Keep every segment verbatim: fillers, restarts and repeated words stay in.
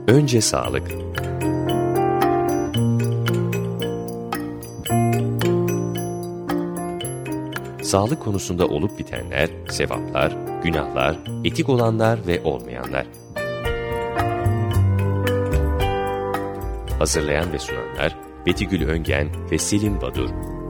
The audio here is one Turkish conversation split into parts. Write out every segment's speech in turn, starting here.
Önce sağlık. Sağlık konusunda olup bitenler, sevaplar, günahlar, etik olanlar ve olmayanlar. Hazırlayan ve sunanlar Beti Gül Öngen ve Selim Badur.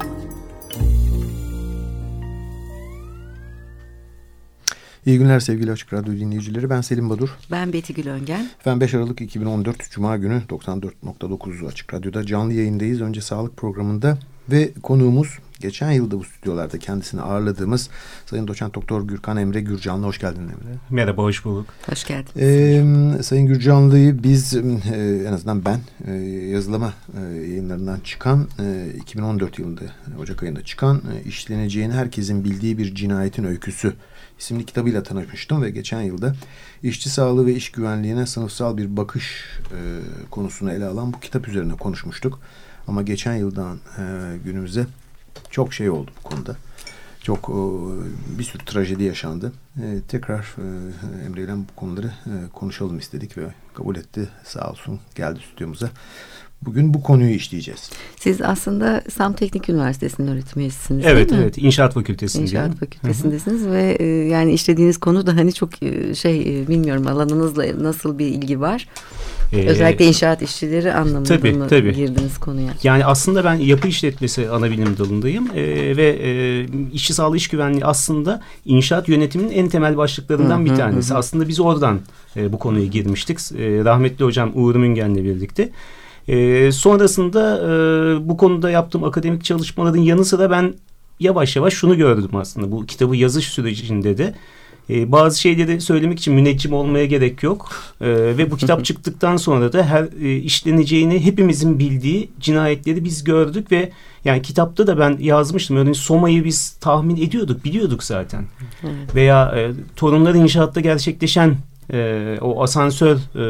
İyi günler sevgili Açık Radyo dinleyicileri. Ben Selim Badur. Ben Beti Gül Öngen. Efendim beş Aralık iki bin on dört Cuma günü doksan dört nokta dokuz Açık Radyo'da canlı yayındayız. Önce sağlık programında ve konuğumuz geçen yılda bu stüdyolarda kendisini ağırladığımız Sayın Doçent Doktor Gürkan Emre Gürcanlı. Hoş geldin Emre. Merhaba, hoş bulduk. Hoş geldin. Ee, Sayın Gürcanlı'yı biz e, en azından ben e, yazılama e, yayınlarından çıkan e, iki bin on dört yılında Ocak ayında çıkan e, işleneceğini herkesin bildiği bir cinayetin öyküsü isimli kitabıyla tanışmıştım ve geçen yılda işçi sağlığı ve iş güvenliğine sınıfsal bir bakış e, konusunu ele alan bu kitap üzerine konuşmuştuk. Ama geçen yıldan e, günümüze çok şey oldu bu konuda. Çok e, bir sürü trajedi yaşandı. E, tekrar e, Emre ile bu konuları e, konuşalım istedik ve kabul etti. Sağ olsun geldi stüdyomuza. Bugün bu konuyu işleyeceğiz. Siz aslında Sam Teknik Üniversitesi'nin öğretim üyesisiniz, evet, değil mi? Evet, İnşaat Fakültesi'nde. İnşaat Fakültesindesiniz ve e, yani işlediğiniz konu da hani çok e, şey e, bilmiyorum alanınızla nasıl bir ilgi var? Ee, Özellikle inşaat işçileri anlamında tabii, mı tabii. girdiniz konuya? Yani aslında ben yapı işletmesi anabilim dalındayım ee, ve e, işçi sağlığı iş güvenliği aslında inşaat yönetiminin en temel başlıklarından hı, bir tanesi. Hı, hı. Aslında biz oradan e, bu konuya girmiştik. E, rahmetli hocam Uğur Müngen'le birlikte. E, sonrasında e, bu konuda yaptığım akademik çalışmaların yanı sıra ben yavaş yavaş şunu gördüm aslında. Bu kitabı yazış sürecinde de Ee, bazı şeyleri söylemek için müneccim olmaya gerek yok. Ee, ve bu kitap çıktıktan sonra da her e, işleneceğini hepimizin bildiği cinayetleri biz gördük ve yani kitapta da ben yazmıştım. Örneğin Soma'yı biz tahmin ediyorduk, biliyorduk zaten. Evet. Veya e, Torunlar İnşaat'ta gerçekleşen e, o asansör e,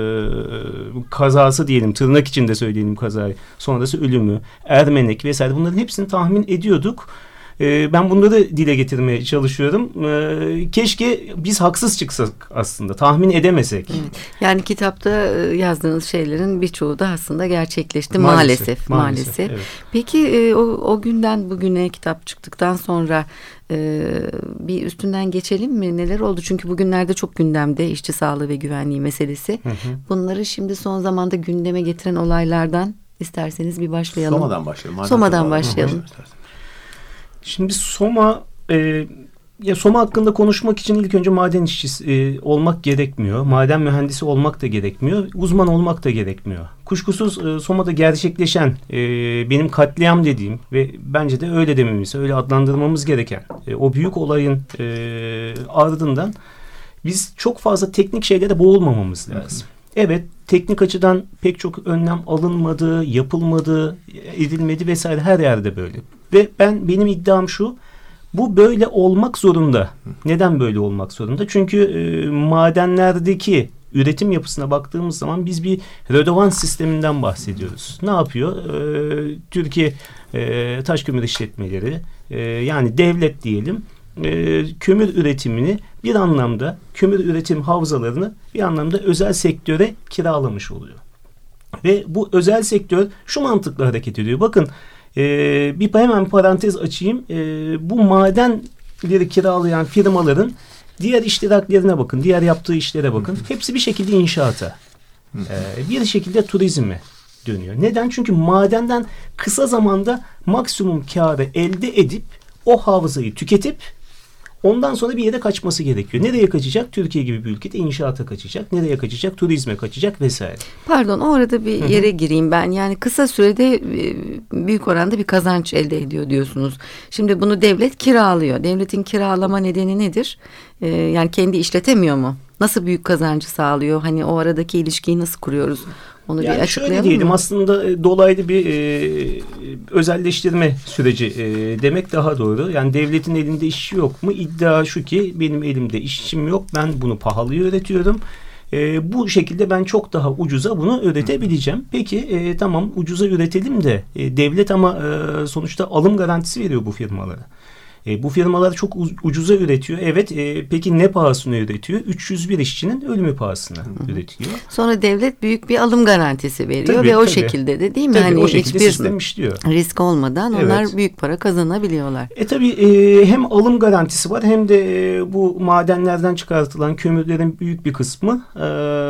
kazası diyelim, tırnak içinde söyleyelim kazayı. Sonrası ölümü, Ermenek vesaire bunların hepsini tahmin ediyorduk. Ben bunları dile getirmeye çalışıyorum. Keşke biz haksız çıksak aslında. Tahmin edemesek. Evet. Yani kitapta yazdığınız şeylerin birçoğu da aslında gerçekleşti. Maalesef. Maalesef. maalesef. maalesef. Evet. Peki o, o günden bugüne kitap çıktıktan sonra bir üstünden geçelim mi? Neler oldu? Çünkü bugünlerde çok gündemde işçi sağlığı ve güvenliği meselesi. Hı hı. Bunları şimdi son zamanda gündeme getiren olaylardan isterseniz bir başlayalım. Soma'dan başlayalım. Soma'dan başlayalım. başlayalım. Şimdi Soma e, ya Soma hakkında konuşmak için ilk önce maden işçisi e, olmak gerekmiyor. Maden mühendisi olmak da gerekmiyor. Uzman olmak da gerekmiyor. Kuşkusuz e, Soma'da gerçekleşen e, benim katliam dediğim ve bence de öyle dememiz, öyle adlandırmamız gereken e, o büyük olayın e, ardından biz çok fazla teknik şeylere boğulmamamız lazım. Evet, teknik açıdan pek çok önlem alınmadı, yapılmadı, edilmedi vesaire her yerde böyle. Ve ben benim iddiam şu, bu böyle olmak zorunda. Neden böyle olmak zorunda? Çünkü e, madenlerdeki üretim yapısına baktığımız zaman biz bir redovans sisteminden bahsediyoruz. Ne yapıyor? E, Türkiye e, Taş Kömür İşletmeleri, e, yani devlet diyelim, e, kömür üretimini bir anlamda, kömür üretim havzalarını bir anlamda özel sektöre kiralamış oluyor. Ve bu özel sektör şu mantıkla hareket ediyor. Bakın, Ee, bir hemen parantez açayım. Ee, bu madenleri kiralayan firmaların diğer iştiraklerine bakın, diğer yaptığı işlere bakın. Hepsi bir şekilde inşaata, ee, bir şekilde turizme dönüyor. Neden? Çünkü madenden kısa zamanda maksimum kârı elde edip o havzayı tüketip ondan sonra bir yere kaçması gerekiyor. Nereye kaçacak? Türkiye gibi bir ülkede inşaata kaçacak. Nereye kaçacak? Turizme kaçacak vesaire. Pardon, orada bir yere gireyim ben. Yani kısa sürede büyük oranda bir kazanç elde ediyor diyorsunuz. Şimdi bunu devlet kiralıyor. Devletin kiralama nedeni nedir? Ee, yani kendi işletemiyor mu? Nasıl büyük kazancı sağlıyor? Hani o aradaki ilişkiyi nasıl kuruyoruz? Onu yani bir açıklayalım şöyle diyelim, mı? aslında e, dolaylı bir e, özelleştirme süreci e, demek daha doğru. Yani devletin elinde işçi yok mu? İddia şu ki benim elimde işçim yok. Ben bunu pahalıya üretiyorum. E, bu şekilde ben çok daha ucuza bunu üretebileceğim. Peki e, tamam, ucuza üretelim de e, devlet ama e, sonuçta alım garantisi veriyor bu firmalara. E, bu firmalar çok ucuza üretiyor. Evet, e, peki ne pahasına üretiyor? üç yüz bir işçinin ölümü pahasına Hı-hı. üretiyor. Sonra devlet büyük bir alım garantisi veriyor tabii, ve o tabii. şekilde de değil mi? Tabii, hani o şekilde hiçbir sistem işliyor. Risk olmadan evet. onlar büyük para kazanabiliyorlar. E tabii e, hem alım garantisi var hem de e, bu madenlerden çıkartılan kömürlerin büyük bir kısmı e,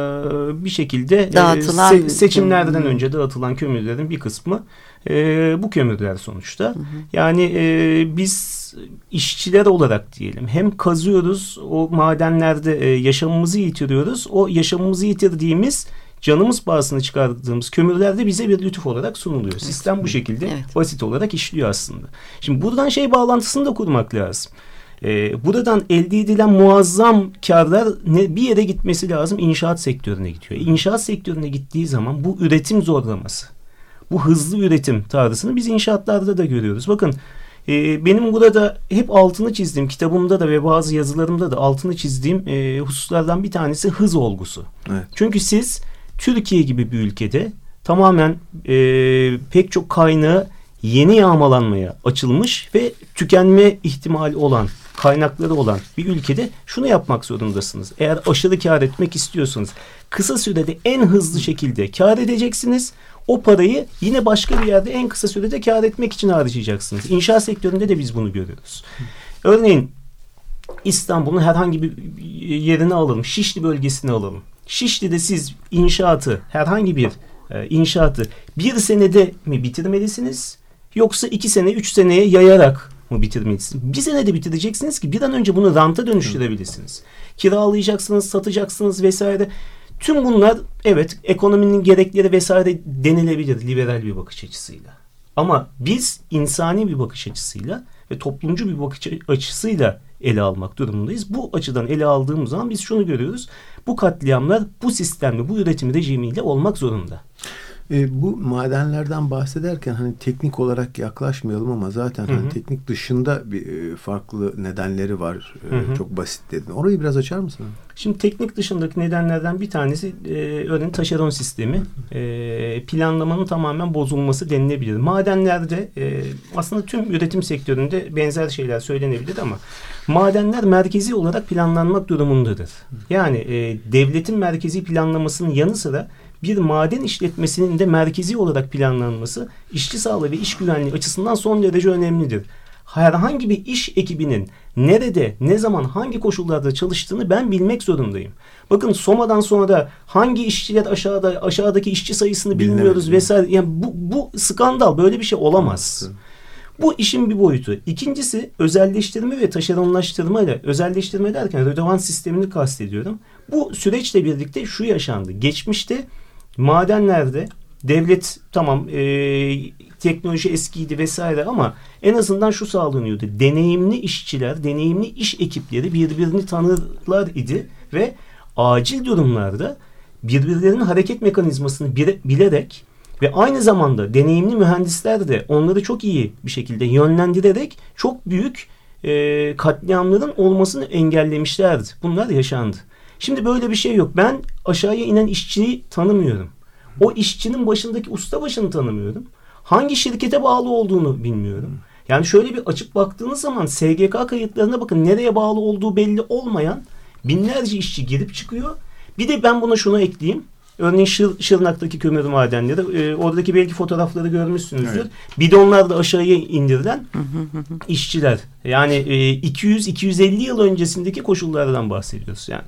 bir şekilde dağıtılan, e, se- seçimlerden önce dağıtılan kömürlerin bir kısmı e, bu kömürler sonuçta. Hı hı. Yani e, biz işçiler olarak diyelim hem kazıyoruz, o madenlerde e, yaşamımızı yitiriyoruz. O yaşamımızı yitirdiğimiz, canımız pahasına çıkardığımız kömürlerde bize bir lütuf olarak sunuluyor. Evet. Sistem bu şekilde evet. basit olarak işliyor aslında. Şimdi buradan şey bağlantısını da kurmak lazım. Ee, buradan elde edilen muazzam karlar ne, bir yere gitmesi lazım, inşaat sektörüne gidiyor. İnşaat sektörüne gittiği zaman bu üretim zorlaması, bu hızlı üretim tarzını biz inşaatlarda da görüyoruz. Bakın e, benim burada hep altını çizdiğim, kitabımda da ve bazı yazılarımda da altını çizdiğim e, hususlardan bir tanesi hız olgusu. Evet. Çünkü siz Türkiye gibi bir ülkede tamamen e, pek çok kaynağı yeni yağmalanmaya açılmış ve tükenme ihtimali olan, kaynakları olan bir ülkede şunu yapmak zorundasınız. Eğer aşırı kar etmek istiyorsanız kısa sürede en hızlı şekilde kar edeceksiniz. O parayı yine başka bir yerde en kısa sürede kar etmek için harcayacaksınız. İnşaat sektöründe de biz bunu görüyoruz. Örneğin İstanbul'un herhangi bir yerini alalım. Şişli bölgesini alalım. Şişli'de siz inşaatı, herhangi bir e, inşaatı bir senede mi bitirmelisiniz? Yoksa iki sene, üç seneye yayarak mı bitirmelisiniz? Bir senede bitireceksiniz ki bir an önce bunu ranta dönüştürebilirsiniz. Kiralayacaksınız, satacaksınız vesaire. Tüm bunlar evet ekonominin gerekleri vesaire denilebilir liberal bir bakış açısıyla. Ama biz insani bir bakış açısıyla ve toplumcu bir bakış açısıyla ele almak durumundayız. Bu açıdan ele aldığımız zaman biz şunu görüyoruz. Bu katliamlar bu sistemle, bu üretim rejimiyle olmak zorunda. E, bu madenlerden bahsederken hani teknik olarak yaklaşmayalım ama zaten hani teknik dışında bir e, farklı nedenleri var. E, hı hı. Çok basit dedin. Orayı biraz açar mısın? Şimdi teknik dışındaki nedenlerden bir tanesi e, örneğin taşeron sistemi. E, planlamanın tamamen bozulması denilebilir. Madenlerde e, aslında tüm üretim sektöründe benzer şeyler söylenebilir ama madenler merkezi olarak planlanmak durumundadır. Yani e, devletin merkezi planlamasının yanı sıra bir maden işletmesinin de merkezi olarak planlanması işçi sağlığı ve iş güvenliği açısından son derece önemlidir. Herhangi bir iş ekibinin nerede, ne zaman, hangi koşullarda çalıştığını ben bilmek zorundayım. Bakın Soma'dan sonra hangi işçiler aşağıda, aşağıdaki işçi sayısını bilmiyoruz Bilmiyorum. vesaire. Yani bu, bu skandal, böyle bir şey olamaz. Evet. Bu işin bir boyutu. İkincisi özelleştirme ve taşeronlaştırma ile, özelleştirme derken rödevans sistemini kastediyorum. Bu süreçle birlikte şu yaşandı. Geçmişte madenlerde devlet tamam e, teknoloji eskiydi vesaire ama en azından şu sağlanıyordu. Deneyimli işçiler, deneyimli iş ekipleri birbirini tanırlar idi ve acil durumlarda birbirlerinin hareket mekanizmasını bile, bilerek ve aynı zamanda deneyimli mühendisler de onları çok iyi bir şekilde yönlendirerek çok büyük e, katliamların olmasını engellemişlerdi. Bunlar yaşandı. Şimdi böyle bir şey yok. Ben aşağıya inen işçiyi tanımıyorum. O işçinin başındaki ustabaşını tanımıyorum. Hangi şirkete bağlı olduğunu bilmiyorum. Yani şöyle bir açıp baktığınız zaman S G K kayıtlarına bakın, nereye bağlı olduğu belli olmayan binlerce işçi girip çıkıyor. Bir de ben buna şunu ekleyeyim. Örneğin Şır, Şırnak'taki kömür madenleri, e, oradaki belki fotoğrafları görmüşsünüzdür. Evet. Bidonlarla aşağıya indirilen işçiler. Yani e, iki yüz iki yüz elli yıl öncesindeki koşullardan bahsediyoruz yani.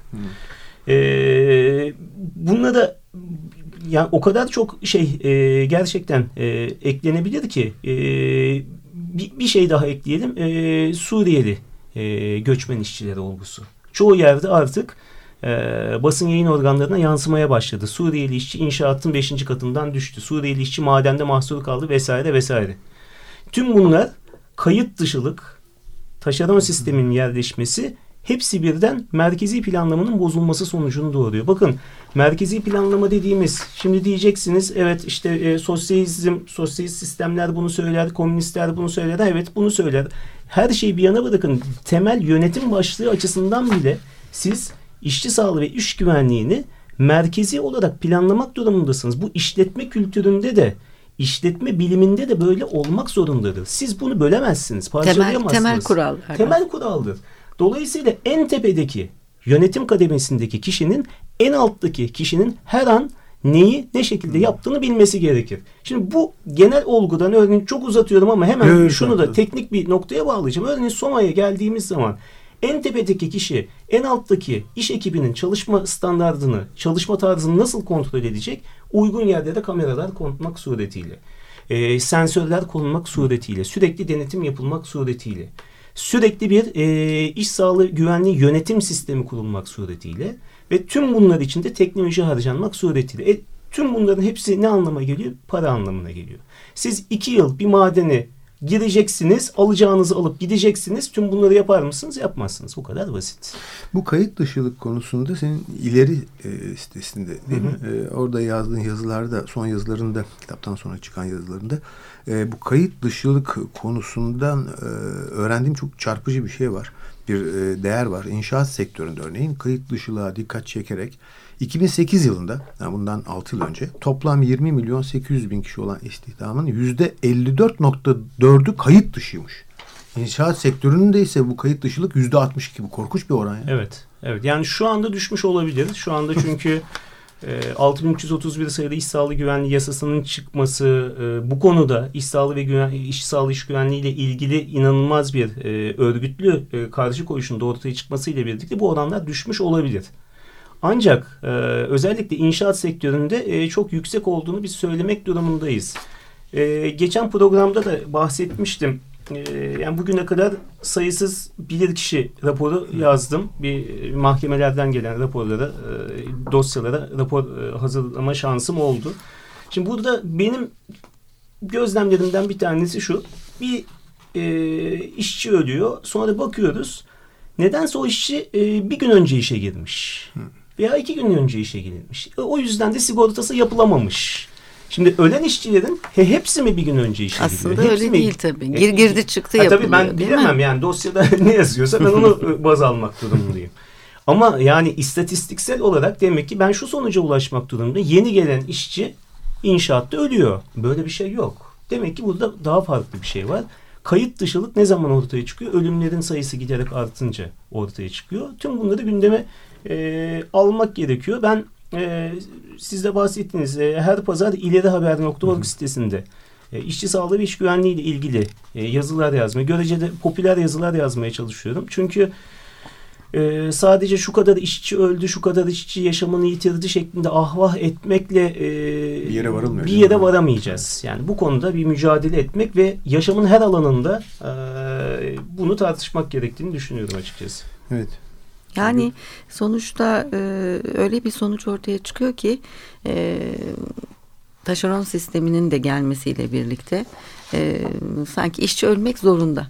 E, bunlara yani o kadar çok şey e, gerçekten e, eklenebilir ki e, bir, bir şey daha ekleyelim. E, Suriyeli e, göçmen işçileri olgusu. Çoğu yerde artık e, basın yayın organlarına yansımaya başladı. Suriyeli işçi inşaatın beşinci katından düştü. Suriyeli işçi madende mahsur kaldı vesaire vesaire. Tüm bunlar kayıt dışılık, taşeron sisteminin yerleşmesi, hepsi birden merkezi planlamanın bozulması sonucunu doğuruyor. Bakın merkezi planlama dediğimiz, şimdi diyeceksiniz evet işte e, sosyalizm, sosyalist sistemler bunu söyler, komünistler bunu söyler. Evet bunu söyler. Her şeyi bir yana bırakın. Temel yönetim başlığı açısından bile siz işçi sağlığı ve iş güvenliğini merkezi olarak planlamak durumundasınız. Bu işletme kültüründe de İşletme biliminde de böyle olmak zorundadır. Siz bunu bölemezsiniz, parçalayamazsınız. Temel, temel kural. Temel kuraldır. Dolayısıyla en tepedeki yönetim kademesindeki kişinin en alttaki kişinin her an neyi ne şekilde yaptığını bilmesi gerekir. Şimdi bu genel olgudan örneğin çok uzatıyorum ama hemen evet, şunu da teknik bir noktaya bağlayacağım. Örneğin SOMA'ya geldiğimiz zaman en tepedeki kişi en alttaki iş ekibinin çalışma standardını, çalışma tarzını nasıl kontrol edecek? Uygun yerde de kameralar konulmak suretiyle, e, sensörler konulmak suretiyle, sürekli denetim yapılmak suretiyle, sürekli bir e, iş sağlığı güvenliği yönetim sistemi kurulmak suretiyle ve tüm bunlar için de teknoloji harcanmak suretiyle. E, tüm bunların hepsi ne anlama geliyor? Para anlamına geliyor. Siz iki yıl bir madene gireceksiniz, alacağınızı alıp gideceksiniz. Tüm bunları yapar mısınız? Yapmazsınız. Bu kadar basit. Bu kayıt dışılık konusunda senin ileri e, sitesinde değil hı hı. mi? E, orada yazdığın yazılarda, son yazılarında, kitaptan sonra çıkan yazılarında e, bu kayıt dışılık konusundan e, öğrendiğim çok çarpıcı bir şey var. Bir e, değer var. İnşaat sektöründe örneğin kayıt dışılığa dikkat çekerek iki bin sekiz yılında, yani bundan altı yıl önce toplam yirmi milyon sekiz yüz bin kişi olan istihdamın yüzde elli dört nokta dördü kayıt dışıymış. İnşaat sektöründe ise bu kayıt dışılık yüzde altmış iki. Bu korkunç bir oran. Yani. Evet. Evet. Yani şu anda düşmüş olabilir. Şu anda çünkü e, altı bin üç yüz otuz bir sayılı iş sağlığı güvenliği yasasının çıkması e, bu konuda iş sağlığı ve güven, iş sağlığı iş güvenliği ile ilgili inanılmaz bir e, örgütlü e, karşı koyuşun da ortaya çıkmasıyla birlikte bu oranlar düşmüş olabilir. Ancak e, özellikle inşaat sektöründe e, çok yüksek olduğunu biz söylemek durumundayız. E, geçen programda da bahsetmiştim. E, yani bugüne kadar sayısız bilirkişi raporu yazdım. Bir mahkemelerden gelen raporlara, e, dosyalara rapor e, hazırlama şansım oldu. Şimdi burada benim gözlemlerimden bir tanesi şu. Bir e, işçi ölüyor. Sonra bakıyoruz. Nedense o işçi e, bir gün önce işe girmiş. Hı. Veya iki gün önce işe girilmiş. O yüzden de sigortası yapılamamış. Şimdi ölen işçilerin he, hepsi mi bir gün önce işe Aslında giriyor? Aslında öyle mi? değil tabii. Gir, girdi çıktı ha, yapılıyor. Tabii ben bilemem yani dosyada ne yazıyorsa ben onu baz almak durumundayım. Ama yani istatistiksel olarak demek ki ben şu sonuca ulaşmak durumundayım. Yeni gelen işçi inşaatta ölüyor. Böyle bir şey yok. Demek ki burada daha farklı bir şey var. Kayıt dışılık ne zaman ortaya çıkıyor? Ölümlerin sayısı giderek artınca ortaya çıkıyor. Tüm bunları gündeme e, almak gerekiyor. Ben e, siz de bahsettiniz. E, her pazar ilerihaber nokta org sitesinde e, işçi sağlığı ve iş güvenliği ile ilgili e, yazılar yazmaya, görece de popüler yazılar yazmaya çalışıyorum. Çünkü e, sadece şu kadar işçi öldü, şu kadar işçi yaşamını yitirdi şeklinde ahvah etmekle e, bir yere varılmıyor. Bir yere varamayacağız. Yani bu konuda bir mücadele etmek ve yaşamın her alanında e, bunu tartışmak gerektiğini düşünüyorum açıkçası. Evet. Yani sonuçta e, öyle bir sonuç ortaya çıkıyor ki e, taşeron sisteminin de gelmesiyle birlikte e, sanki işçi ölmek zorunda.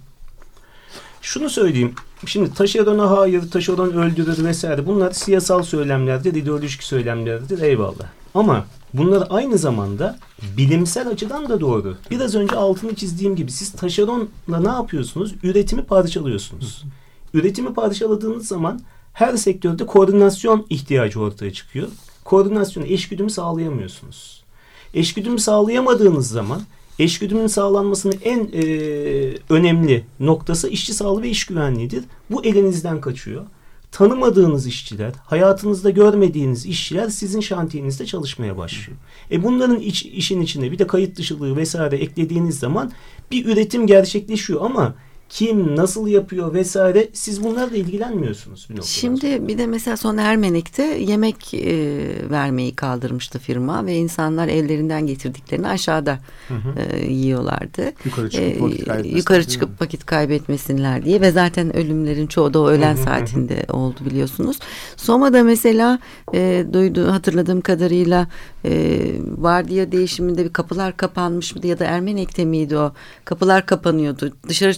Şunu söyleyeyim. Şimdi taşerona hayır, taşeron öldürür vesaire. Bunlar siyasal söylemlerdir, ideolojik söylemlerdir. Eyvallah. Ama bunlar aynı zamanda bilimsel açıdan da doğru. Biraz önce altını çizdiğim gibi siz taşeronla ne yapıyorsunuz? Üretimi parçalıyorsunuz. Üretimi parçaladığınız zaman her sektörde koordinasyon ihtiyacı ortaya çıkıyor. Koordinasyonu, eşgüdümü sağlayamıyorsunuz. Eşgüdümü sağlayamadığınız zaman eşgüdümün sağlanmasının en e, önemli noktası işçi sağlığı ve iş güvenliğidir. Bu elinizden kaçıyor. Tanımadığınız işçiler, hayatınızda görmediğiniz işçiler sizin şantiyenizde çalışmaya başlıyor. E bunların iç, işin içine bir de kayıt dışılığı vesaire eklediğiniz zaman bir üretim gerçekleşiyor ama kim, nasıl yapıyor vesaire siz bunlarla ilgilenmiyorsunuz. Bir Şimdi sonra. Bir de mesela son Ermenek'te yemek e, vermeyi kaldırmıştı firma ve insanlar ellerinden getirdiklerini aşağıda hı hı. E, yiyorlardı. Yukarı çıkıp, vakit kaybetmesin, yukarı çıkıp vakit kaybetmesinler diye ve zaten ölümlerin çoğu da o öğlen hı hı. saatinde oldu biliyorsunuz. Soma'da mesela e, duyduğu hatırladığım kadarıyla e, vardiya değişiminde bir kapılar kapanmış mıydı ya da Ermenek'te miydi o? Kapılar kapanıyordu. Dışarı çıkmak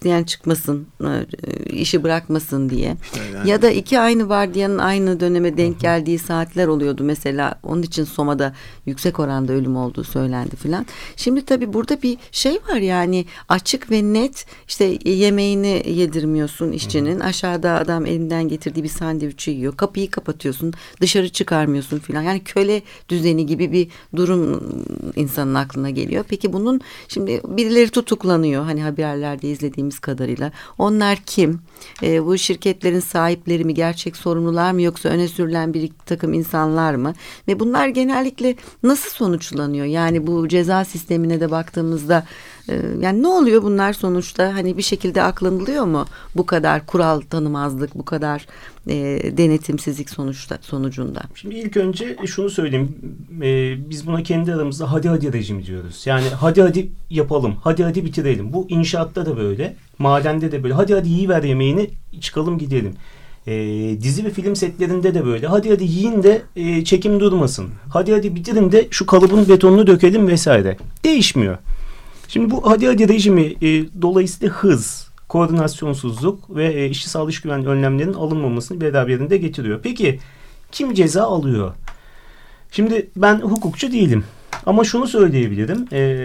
isteyen çıkmasın, işi bırakmasın diye. İşte yani. Ya da iki aynı vardiyanın aynı döneme denk geldiği saatler oluyordu mesela. Onun için Soma'da yüksek oranda ölüm olduğu söylendi filan. Şimdi tabii burada bir şey var yani, açık ve net, işte yemeğini yedirmiyorsun işçinin. Hı. Aşağıda adam elinden getirdiği bir sandviçi yiyor. Kapıyı kapatıyorsun, dışarı çıkarmıyorsun filan. Yani köle düzeni gibi bir durum insanın aklına geliyor. Peki bunun şimdi birileri tutuklanıyor. Hani haberlerde izlediğimiz kadarıyla. Onlar kim? E, bu şirketlerin sahipleri mi? Gerçek sorumlular mı? Yoksa öne sürülen bir takım insanlar mı? Ve bunlar genellikle nasıl sonuçlanıyor? Yani bu ceza sistemine de baktığımızda e, yani ne oluyor bunlar sonuçta? Hani bir şekilde aklanılıyor mu? Bu kadar kural tanımazlık, bu kadar e, denetimsizlik sonuçta sonucunda. Şimdi ilk önce şunu söyleyeyim. E, biz buna kendi aramızda hadi hadi rejimi diyoruz. Yani hadi hadi yapalım, hadi hadi bitirelim. Bu inşaatta da böyle, madende de böyle. Hadi hadi yiyiver yemeğini, çıkalım gidelim. E, dizi ve film setlerinde de böyle. Hadi hadi yiyin de e, çekim durmasın. Hadi hadi bitirin de şu kalıbın betonunu dökelim vesaire. Değişmiyor. Şimdi bu hadi hadi rejimi e, dolayısıyla hız, koordinasyonsuzluk ve e, işçi sağlığı iş güvenliği önlemlerinin alınmamasını beraberinde getiriyor. Peki kim ceza alıyor? Şimdi ben hukukçu değilim ama şunu söyleyebilirim. E,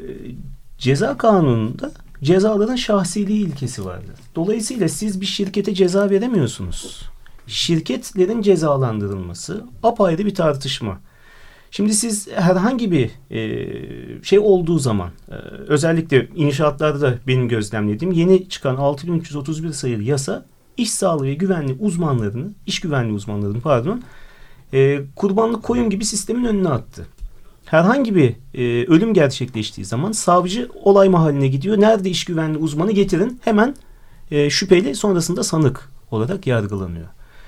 ceza kanununda cezaların şahsiliği ilkesi vardır. Dolayısıyla siz bir şirkete ceza veremiyorsunuz. Şirketlerin cezalandırılması apayrı bir tartışma. Şimdi siz herhangi bir e, şey olduğu zaman, e, özellikle inşaatlarda benim gözlemlediğim yeni çıkan altı bin üç yüz otuz bir sayılı yasa, iş sağlığı ve güvenliği uzmanlarını, iş güvenliği uzmanlarını pardon, e, kurbanlık koyun gibi sistemin önüne attı. Herhangi bir e, ölüm gerçekleştiği zaman savcı olay mahalline gidiyor. Nerede iş güvenliği uzmanı, getirin, hemen e, şüpheli, sonrasında sanık olarak yargılanıyor.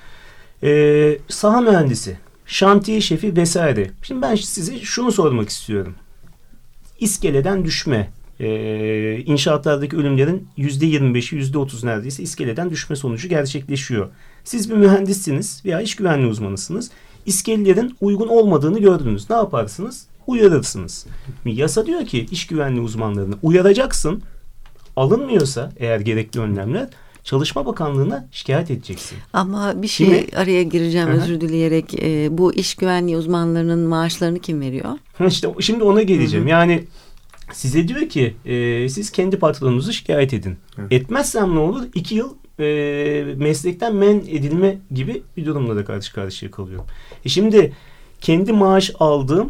E, saha mühendisi, şantiye şefi vesaire. Şimdi ben size şunu sormak istiyorum. İskeleden düşme, e, inşaatlardaki ölümlerin yüzde yirmi beşi, yüzde otuz neredeyse iskeleden düşme sonucu gerçekleşiyor. Siz bir mühendissiniz veya iş güvenliği uzmanısınız. İskelelerin uygun olmadığını gördünüz. Ne yaparsınız? Uyarırsınız. Yasa diyor ki iş güvenliği uzmanlarını uyaracaksın. Alınmıyorsa eğer gerekli önlemler, Çalışma Bakanlığı'na şikayet edeceksin. Ama bir şey Şimdi, araya gireceğim, Hı-hı. özür dileyerek. E, bu iş güvenliği uzmanlarının maaşlarını kim veriyor? İşte şimdi ona geleceğim. Hı-hı. Yani size diyor ki e, siz kendi patronunuzu şikayet edin. Hı. Etmezsem ne olur? İki yıl e, meslekten men edilme gibi bir durumla da karşı karşıya kalıyorum. E şimdi kendi maaş aldığım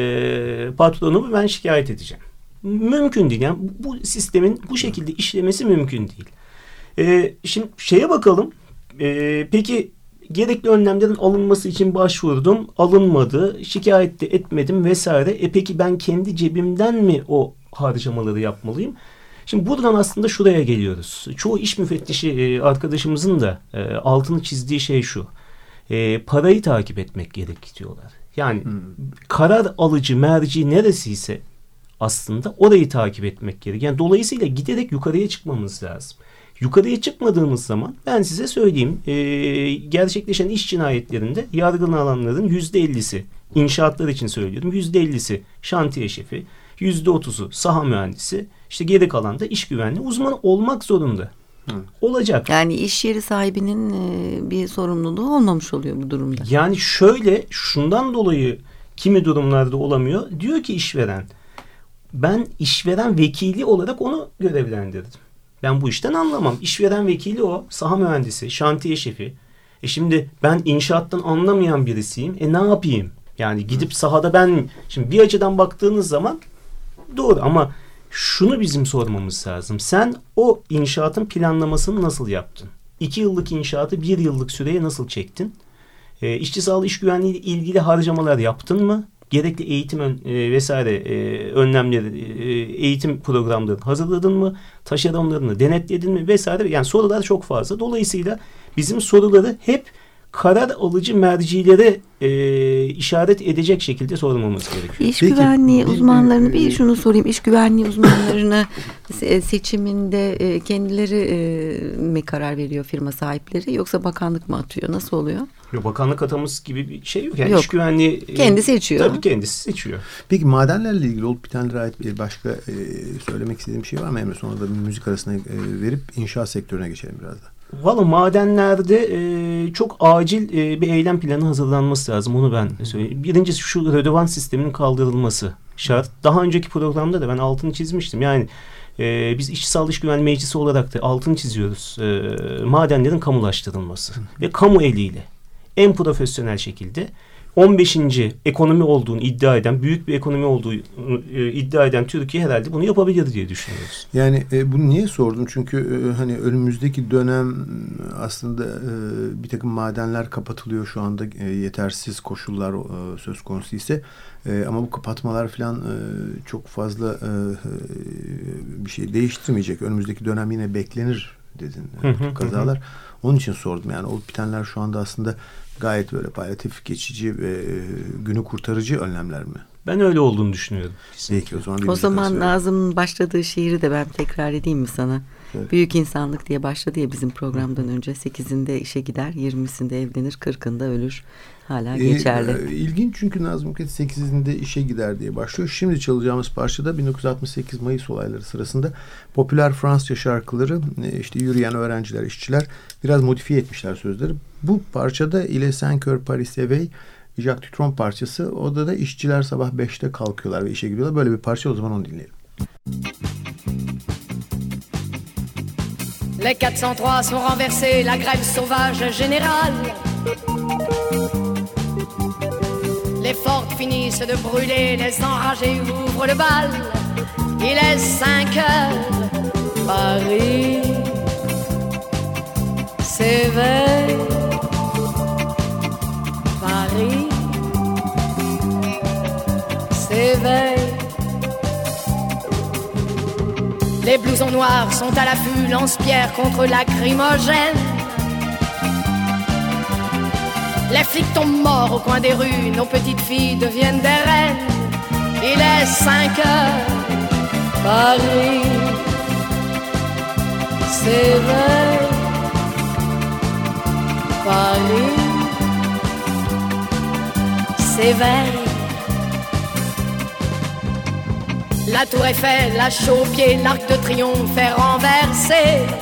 e, patronumu ben şikayet edeceğim. Mümkün değil. Yani bu sistemin bu şekilde işlemesi mümkün değil. Ee, şimdi şeye bakalım. Ee, peki gerekli önlemlerin alınması için başvurdum, alınmadı, şikayet de etmedim vesaire. E peki ben kendi cebimden mi o harcamaları yapmalıyım? Şimdi buradan aslında şuraya geliyoruz. Çoğu iş müfettişi e, arkadaşımızın da e, altını çizdiği şey şu. E, parayı takip etmek gerek diyorlar. Yani hmm. karar alıcı merci neresiyse aslında orayı takip etmek gerek. Yani dolayısıyla giderek yukarıya çıkmamız lazım. Yukarıya çıkmadığımız zaman ben size söyleyeyim, e, gerçekleşen iş cinayetlerinde yargılananların yüzde ellisi, inşaatlar için söylüyorum, yüzde ellisi şantiye şefi, yüzde otuzu saha mühendisi, işte geri kalan da iş güvenliği uzmanı olmak zorunda. Hı. Olacak. Yani iş yeri sahibinin e, bir sorumluluğu olmamış oluyor bu durumda. Yani şöyle, şundan dolayı kimi durumlarda olamıyor. Diyor ki işveren, ben işveren vekili olarak onu görevlendirdim. Ben bu işten anlamam. İşveren vekili o. Saha mühendisi, şantiye şefi. E şimdi ben inşaattan anlamayan birisiyim. E ne yapayım? Yani gidip sahada ben... Şimdi bir açıdan baktığınız zaman doğru ama şunu bizim sormamız lazım. Sen o inşaatın planlamasını nasıl yaptın? İki yıllık inşaatı bir yıllık süreye nasıl çektin? E, işçi sağlığı iş güvenliği ile ilgili harcamalar yaptın mı? Gerekli eğitim ön, e, vesaire e, önlemleri, e, eğitim programlarını hazırladın mı? Taşeronlarını denetledin mi? Vesaire. Yani sorular çok fazla. Dolayısıyla bizim soruları hep karar alıcı mercilere e, işaret edecek şekilde sorulmaması gerekiyor. İş Peki, güvenliği bir, uzmanlarını bir şunu sorayım. İş güvenliği uzmanlarını seçiminde kendileri mi karar veriyor firma sahipleri yoksa bakanlık mı atıyor? Nasıl oluyor? Yok, bakanlık ataması gibi bir şey yok. Yani yok. İş güvenliği kendi seçiyor. Tabii kendisi seçiyor. Peki madenlerle ilgili olup bitenlere ait bir başka e, söylemek istediğim bir şey var mı Emre? Sonra da bir müzik arasına e, verip inşaat sektörüne geçelim biraz da. Valla madenlerde e, çok acil e, bir eylem planı hazırlanması lazım. Onu ben söyleyeyim. Birincisi şu redevans sisteminin kaldırılması şart. Daha önceki programda da ben altını çizmiştim. Yani e, biz İşçi Sağlığı İş Güvenliği Meclisi olarak da altını çiziyoruz. E, madenlerin kamulaştırılması ve kamu eliyle en profesyonel şekilde on beşinci ekonomi olduğunu iddia eden, büyük bir ekonomi olduğu e, iddia eden Türkiye herhalde bunu yapabilir diye düşünüyoruz. Yani e, bunu niye sordum? Çünkü e, hani önümüzdeki dönem aslında e, bir takım madenler kapatılıyor şu anda e, yetersiz koşullar e, söz konusu ise e, ama bu kapatmalar falan e, çok fazla e, bir şey değiştirmeyecek. Önümüzdeki dönem yine beklenir dedin hı hı, kazalar. Hı. Onun için sordum. Yani olup bitenler şu anda aslında gayet böyle palyatif, geçici ve e, günü kurtarıcı önlemler mi? Ben öyle olduğunu düşünüyorum. Peki, o zaman, o zaman Nazım'ın başladığı şiiri de ben tekrar edeyim mi sana? Evet. Büyük insanlık diye başladı ya bizim programdan önce. sekizinde işe gider, yirmisinde evlenir, kırkında ölür. Hala geçerli. E, ilginç çünkü Nazım Hikmet sekizinde işe gider diye başlıyor. Şimdi çalacağımız parçada bin dokuz yüz altmış sekiz Mayıs olayları sırasında popüler Fransızca şarkıları işte yürüyen öğrenciler, işçiler biraz modifiye etmişler sözleri. Bu parçada Il est cinq heures Paris éveille, Jacques Dutronc parçası. Orada da işçiler sabah beşte kalkıyorlar ve işe gidiyorlar. Böyle bir parça, o zaman onu dinleyelim. Les quatre cent trois sont renversés, la grève sauvage générale. Les fortes finissent de brûler, les enragés ouvrent le bal. Il est cinq heures, Paris s'éveille. Paris s'éveille. Les blousons noirs sont à l'affût, lance-pierre contre lacrymogène. Les flics tombent morts au coin des rues, nos petites filles deviennent des reines. Il est cinq heures, Paris s'éveille. Paris s'éveille. La tour Eiffel, la chaux au pied, l'arc de triomphe est renversé.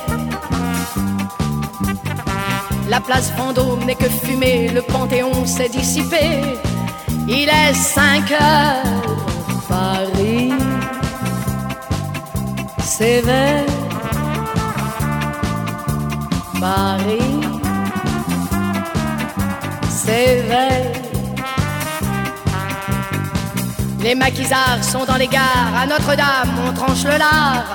La place Vendôme n'est que fumée, le Panthéon s'est dissipé. Il est cinq heures, Paris s'éveille. Paris s'éveille. Les maquisards sont dans les gares, à Notre-Dame on tranche le lard.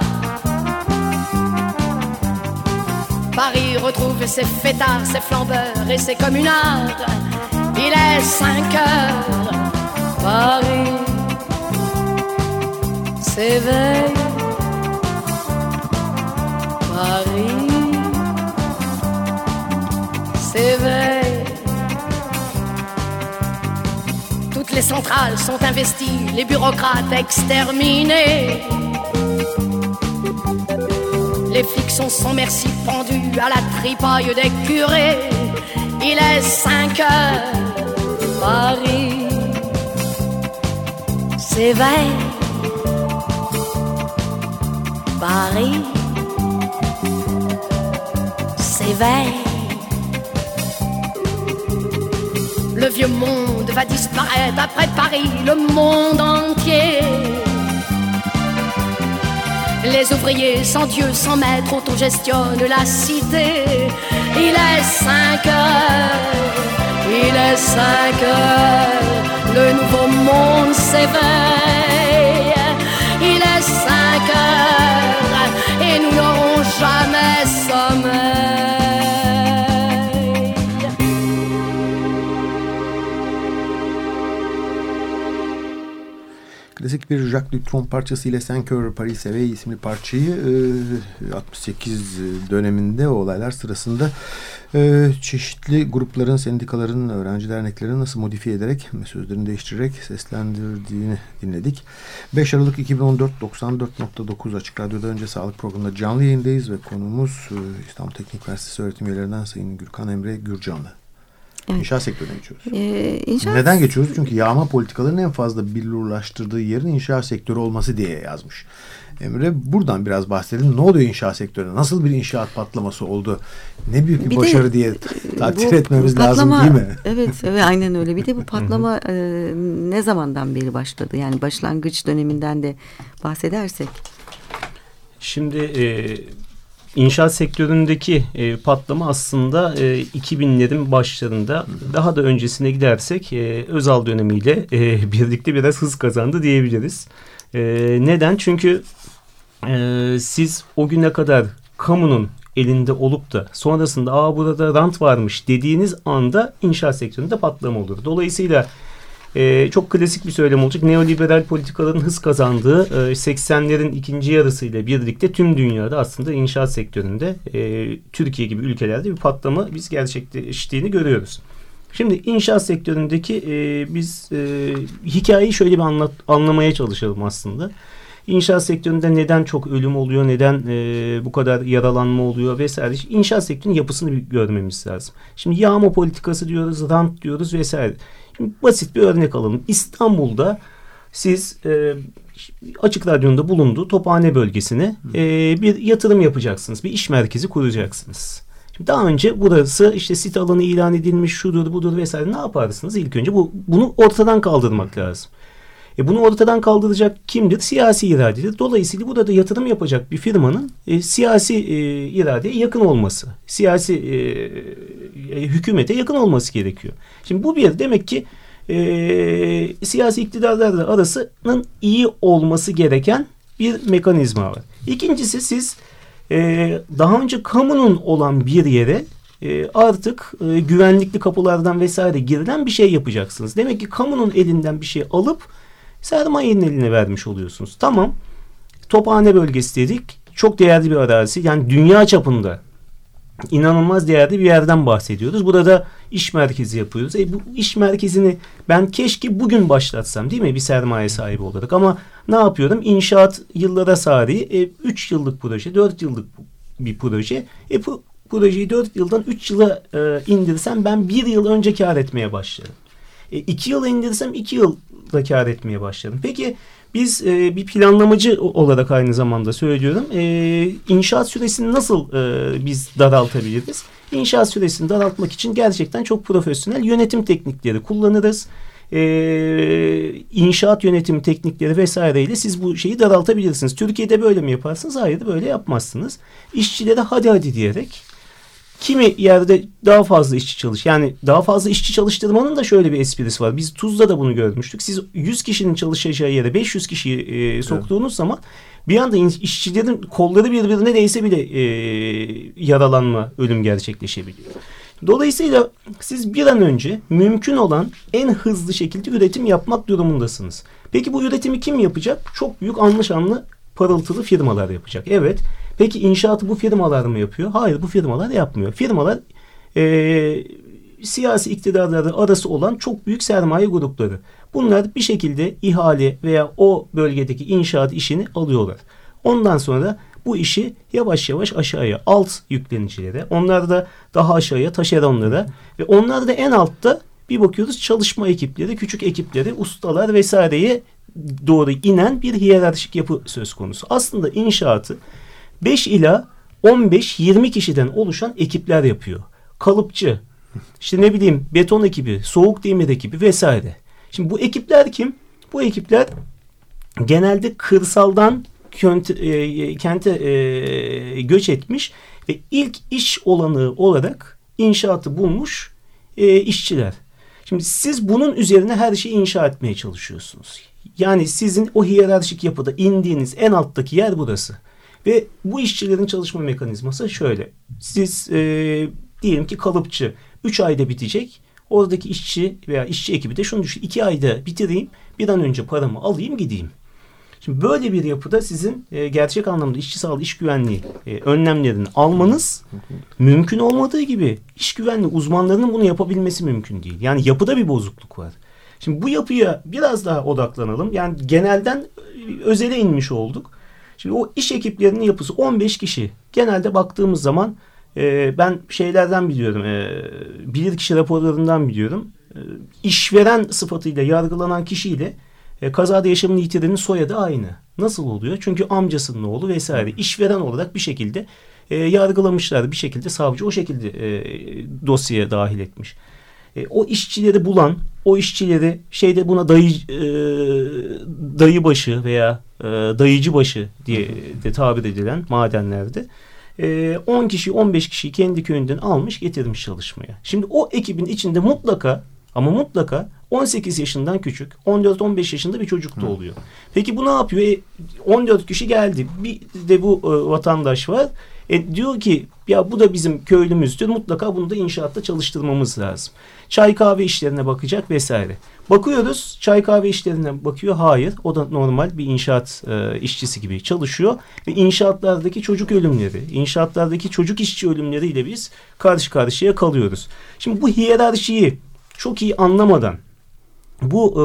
Paris retrouve ses fêtards, ses flambeurs et ses communards. Il est cinq heures, Paris s'éveille. Paris s'éveille. Toutes les centrales sont investies, les bureaucrates exterminés. Les flics sont sans merci pendus à la tripaille des curés. Il est cinq heures, Paris s'éveille. Paris s'éveille. Le vieux monde va disparaître après Paris, le monde entier. Les ouvriers sans Dieu, sans maître, autogestionnent la cité. Il est cinq heures, il est cinq heures, le nouveau monde s'éveille. Il est cinq heures et nous n'aurons jamais sommeil. klasik bir Jacques Dutronc parçası ile Cinq Heures Paris Éveil isimli parçayı e, altmış sekiz döneminde o olaylar sırasında e, çeşitli grupların, sendikaların, öğrenci derneklerini nasıl modifiye ederek, sözlerini değiştirerek seslendirdiğini dinledik. beş Aralık iki bin on dört doksan dört nokta dokuz Açık Radyo'da Önce Sağlık programında canlı yayındayız ve konuğumuz e, İstanbul Teknik Üniversitesi öğretim üyelerinden Sayın Gürkan Emre Gürcanlı. Evet. İnşaat sektörüne geçiyoruz. Ee, inşaat... Neden geçiyoruz? Çünkü yağma politikalarının en fazla billurlaştırdığı yerin inşaat sektörü olması diye yazmış. Emre, buradan biraz bahsedelim. Ne oluyor inşaat sektörüne? Nasıl bir inşaat patlaması oldu? Ne büyük bir, bir başarı de, diye takdir etmemiz patlama, lazım değil mi? Evet, evet, aynen öyle. Bir de bu patlama e, ne zamandan beri başladı? Yani başlangıç döneminden de bahsedersek. Şimdi e, İnşaat sektöründeki e, patlama aslında e, iki binlerin başlarında, daha da öncesine gidersek e, Özal dönemiyle e, birlikte biraz hız kazandı diyebiliriz. E, neden? Çünkü e, siz o güne kadar kamunun elinde olup da sonrasında aa burada rant varmış dediğiniz anda inşaat sektöründe patlama olur. Dolayısıyla Ee, çok klasik bir söylem olacak. Neoliberal politikaların hız kazandığı e, seksenlerin ikinci yarısıyla birlikte tüm dünyada aslında inşaat sektöründe e, Türkiye gibi ülkelerde bir patlama biz gerçekleştiğini görüyoruz. Şimdi inşaat sektöründeki e, biz e, hikayeyi şöyle bir anlat, anlamaya çalışalım aslında. İnşaat sektöründe neden çok ölüm oluyor, neden e, bu kadar yaralanma oluyor vesaire. İnşaat sektörünün yapısını bir görmemiz lazım. Şimdi yağma politikası diyoruz, rant diyoruz vesaire. Şimdi basit bir örnek alalım. İstanbul'da siz e, Açık Radyo'nun bulunduğu Tophane bölgesine e, bir yatırım yapacaksınız. Bir iş merkezi kuracaksınız. Şimdi daha önce burası işte sit alanı ilan edilmiş, şudur budur vesaire. Ne yaparsınız? İlk önce bu, bunu ortadan kaldırmak lazım. E bunu ortadan kaldıracak kimdir? Siyasi iradedir. Dolayısıyla burada yatırım yapacak bir firmanın e, siyasi e, iradeye yakın olması, siyasi e, e, hükümete yakın olması gerekiyor. Şimdi bu bir demek ki e, siyasi iktidarlarla arasının iyi olması gereken bir mekanizma var. İkincisi, siz e, daha önce kamunun olan bir yere e, artık e, güvenlikli kapılardan vesaire girilen bir şey yapacaksınız. Demek ki kamunun elinden bir şey alıp sermayenin eline vermiş oluyorsunuz. Tamam. Tophane bölgesi dedik. Çok değerli bir arazi. Yani dünya çapında inanılmaz değerli bir yerden bahsediyoruz. Burada iş merkezi yapıyoruz. E bu iş merkezini ben keşke bugün başlatsam, değil mi? Bir sermaye sahibi olarak. Ama ne yapıyorum? İnşaat yıllara sari. üç yıllık proje, dört yıllık bir proje. E bu projeyi dört yıldan üç yıla e, indirsem ben bir yıl önce kar etmeye başlarım. E, iki yıla indirsem iki yıl da kar etmeye başladım. Peki biz e, bir planlamacı olarak aynı zamanda söylüyorum. E, inşaat süresini nasıl e, biz daraltabiliriz? İnşaat süresini daraltmak için gerçekten çok profesyonel yönetim teknikleri kullanırız. E, inşaat yönetimi teknikleri vesaireyle siz bu şeyi daraltabilirsiniz. Türkiye'de böyle mi yaparsınız? Hayır, böyle yapmazsınız. İşçilere hadi hadi diyerek, kimi yerde daha fazla işçi çalış. Yani daha fazla işçi çalıştırmanın da şöyle bir esprisi var. Biz Tuzla'da da bunu görmüştük. Siz yüz kişinin çalışacağı yere beş yüz kişiyi e, soktuğunuz evet. zaman bir anda işçilerin kolları birbirine değse bile e, yaralanma, ölüm gerçekleşebiliyor. Dolayısıyla siz bir an önce mümkün olan en hızlı şekilde üretim yapmak durumundasınız. Peki bu üretimi kim yapacak? Çok büyük anlaşanlı parıltılı firmalar yapacak. Evet. Peki inşaatı bu firmalar mı yapıyor? Hayır, bu firmalar yapmıyor. Firmalar e, siyasi iktidarları arası olan çok büyük sermaye grupları. Bunlar bir şekilde ihale veya o bölgedeki inşaat işini alıyorlar. Ondan sonra bu işi yavaş yavaş aşağıya, alt yüklenicilere, onlar da daha aşağıya taşeronlara ve onlar da en altta bir bakıyoruz çalışma ekipleri, küçük ekipleri, ustalar vesaireye doğru inen bir hiyerarşik yapı söz konusu. Aslında inşaatı beş ila on beş yirmi kişiden oluşan ekipler yapıyor. Kalıpçı, işte ne bileyim beton ekibi, soğuk demir ekibi vesaire. Şimdi bu ekipler kim? Bu ekipler genelde kırsaldan kente, e, kente e, göç etmiş ve ilk iş olanağı olarak inşaatı bulmuş e, işçiler. Şimdi siz bunun üzerine her şeyi inşa etmeye çalışıyorsunuz. Yani sizin o hiyerarşik yapıda indiğiniz en alttaki yer burası. Ve bu işçilerin çalışma mekanizması şöyle. Siz e, diyelim ki kalıpçı üç ayda bitecek. Oradaki işçi veya işçi ekibi de şunu düşünüyor. iki ayda bitireyim, bir an önce paramı alayım gideyim. Şimdi böyle bir yapıda sizin e, gerçek anlamda işçi sağlığı, iş güvenliği e, önlemlerini almanız mümkün olmadığı gibi iş güvenliği uzmanlarının bunu yapabilmesi mümkün değil. Yani yapıda bir bozukluk var. Şimdi bu yapıya biraz daha odaklanalım. Yani genelden özele inmiş olduk. Şimdi o iş ekiplerinin yapısı on beş kişi. Genelde baktığımız zaman e, ben şeylerden biliyorum, e, bilirkişi raporlarından biliyorum. E, işveren sıfatıyla yargılanan kişiyle e, kazada yaşamını yitirenin soyadı aynı. Nasıl oluyor? Çünkü amcasının oğlu vesaire işveren olarak bir şekilde e, yargılamışlar. Bir şekilde savcı o şekilde e, dosyaya dahil etmiş. E, o işçileri bulan, o işçileri şeyde buna dayı e, dayıbaşı veya e, dayıcıbaşı diye de tabir edilen madenlerde e, on kişi on beş kişiyi kendi köyünden almış getirmiş çalışmaya. Şimdi o ekibin içinde mutlaka ama mutlaka on sekiz yaşından küçük, on dört on beş yaşında bir çocuk da oluyor. Peki bu ne yapıyor? E, on dört kişi geldi. Bir de bu e, vatandaş var. E, diyor ki ya bu da bizim köylümüzdür. Mutlaka bunu da inşaatta çalıştırmamız lazım. Çay kahve işlerine bakacak vesaire. Bakıyoruz çay kahve işlerine bakıyor. Hayır. O da normal bir inşaat e, işçisi gibi çalışıyor. Ve inşaatlardaki çocuk ölümleri, inşaatlardaki çocuk işçi ölümleriyle biz karşı karşıya kalıyoruz. Şimdi bu hiyerarşiyi çok iyi anlamadan bu e,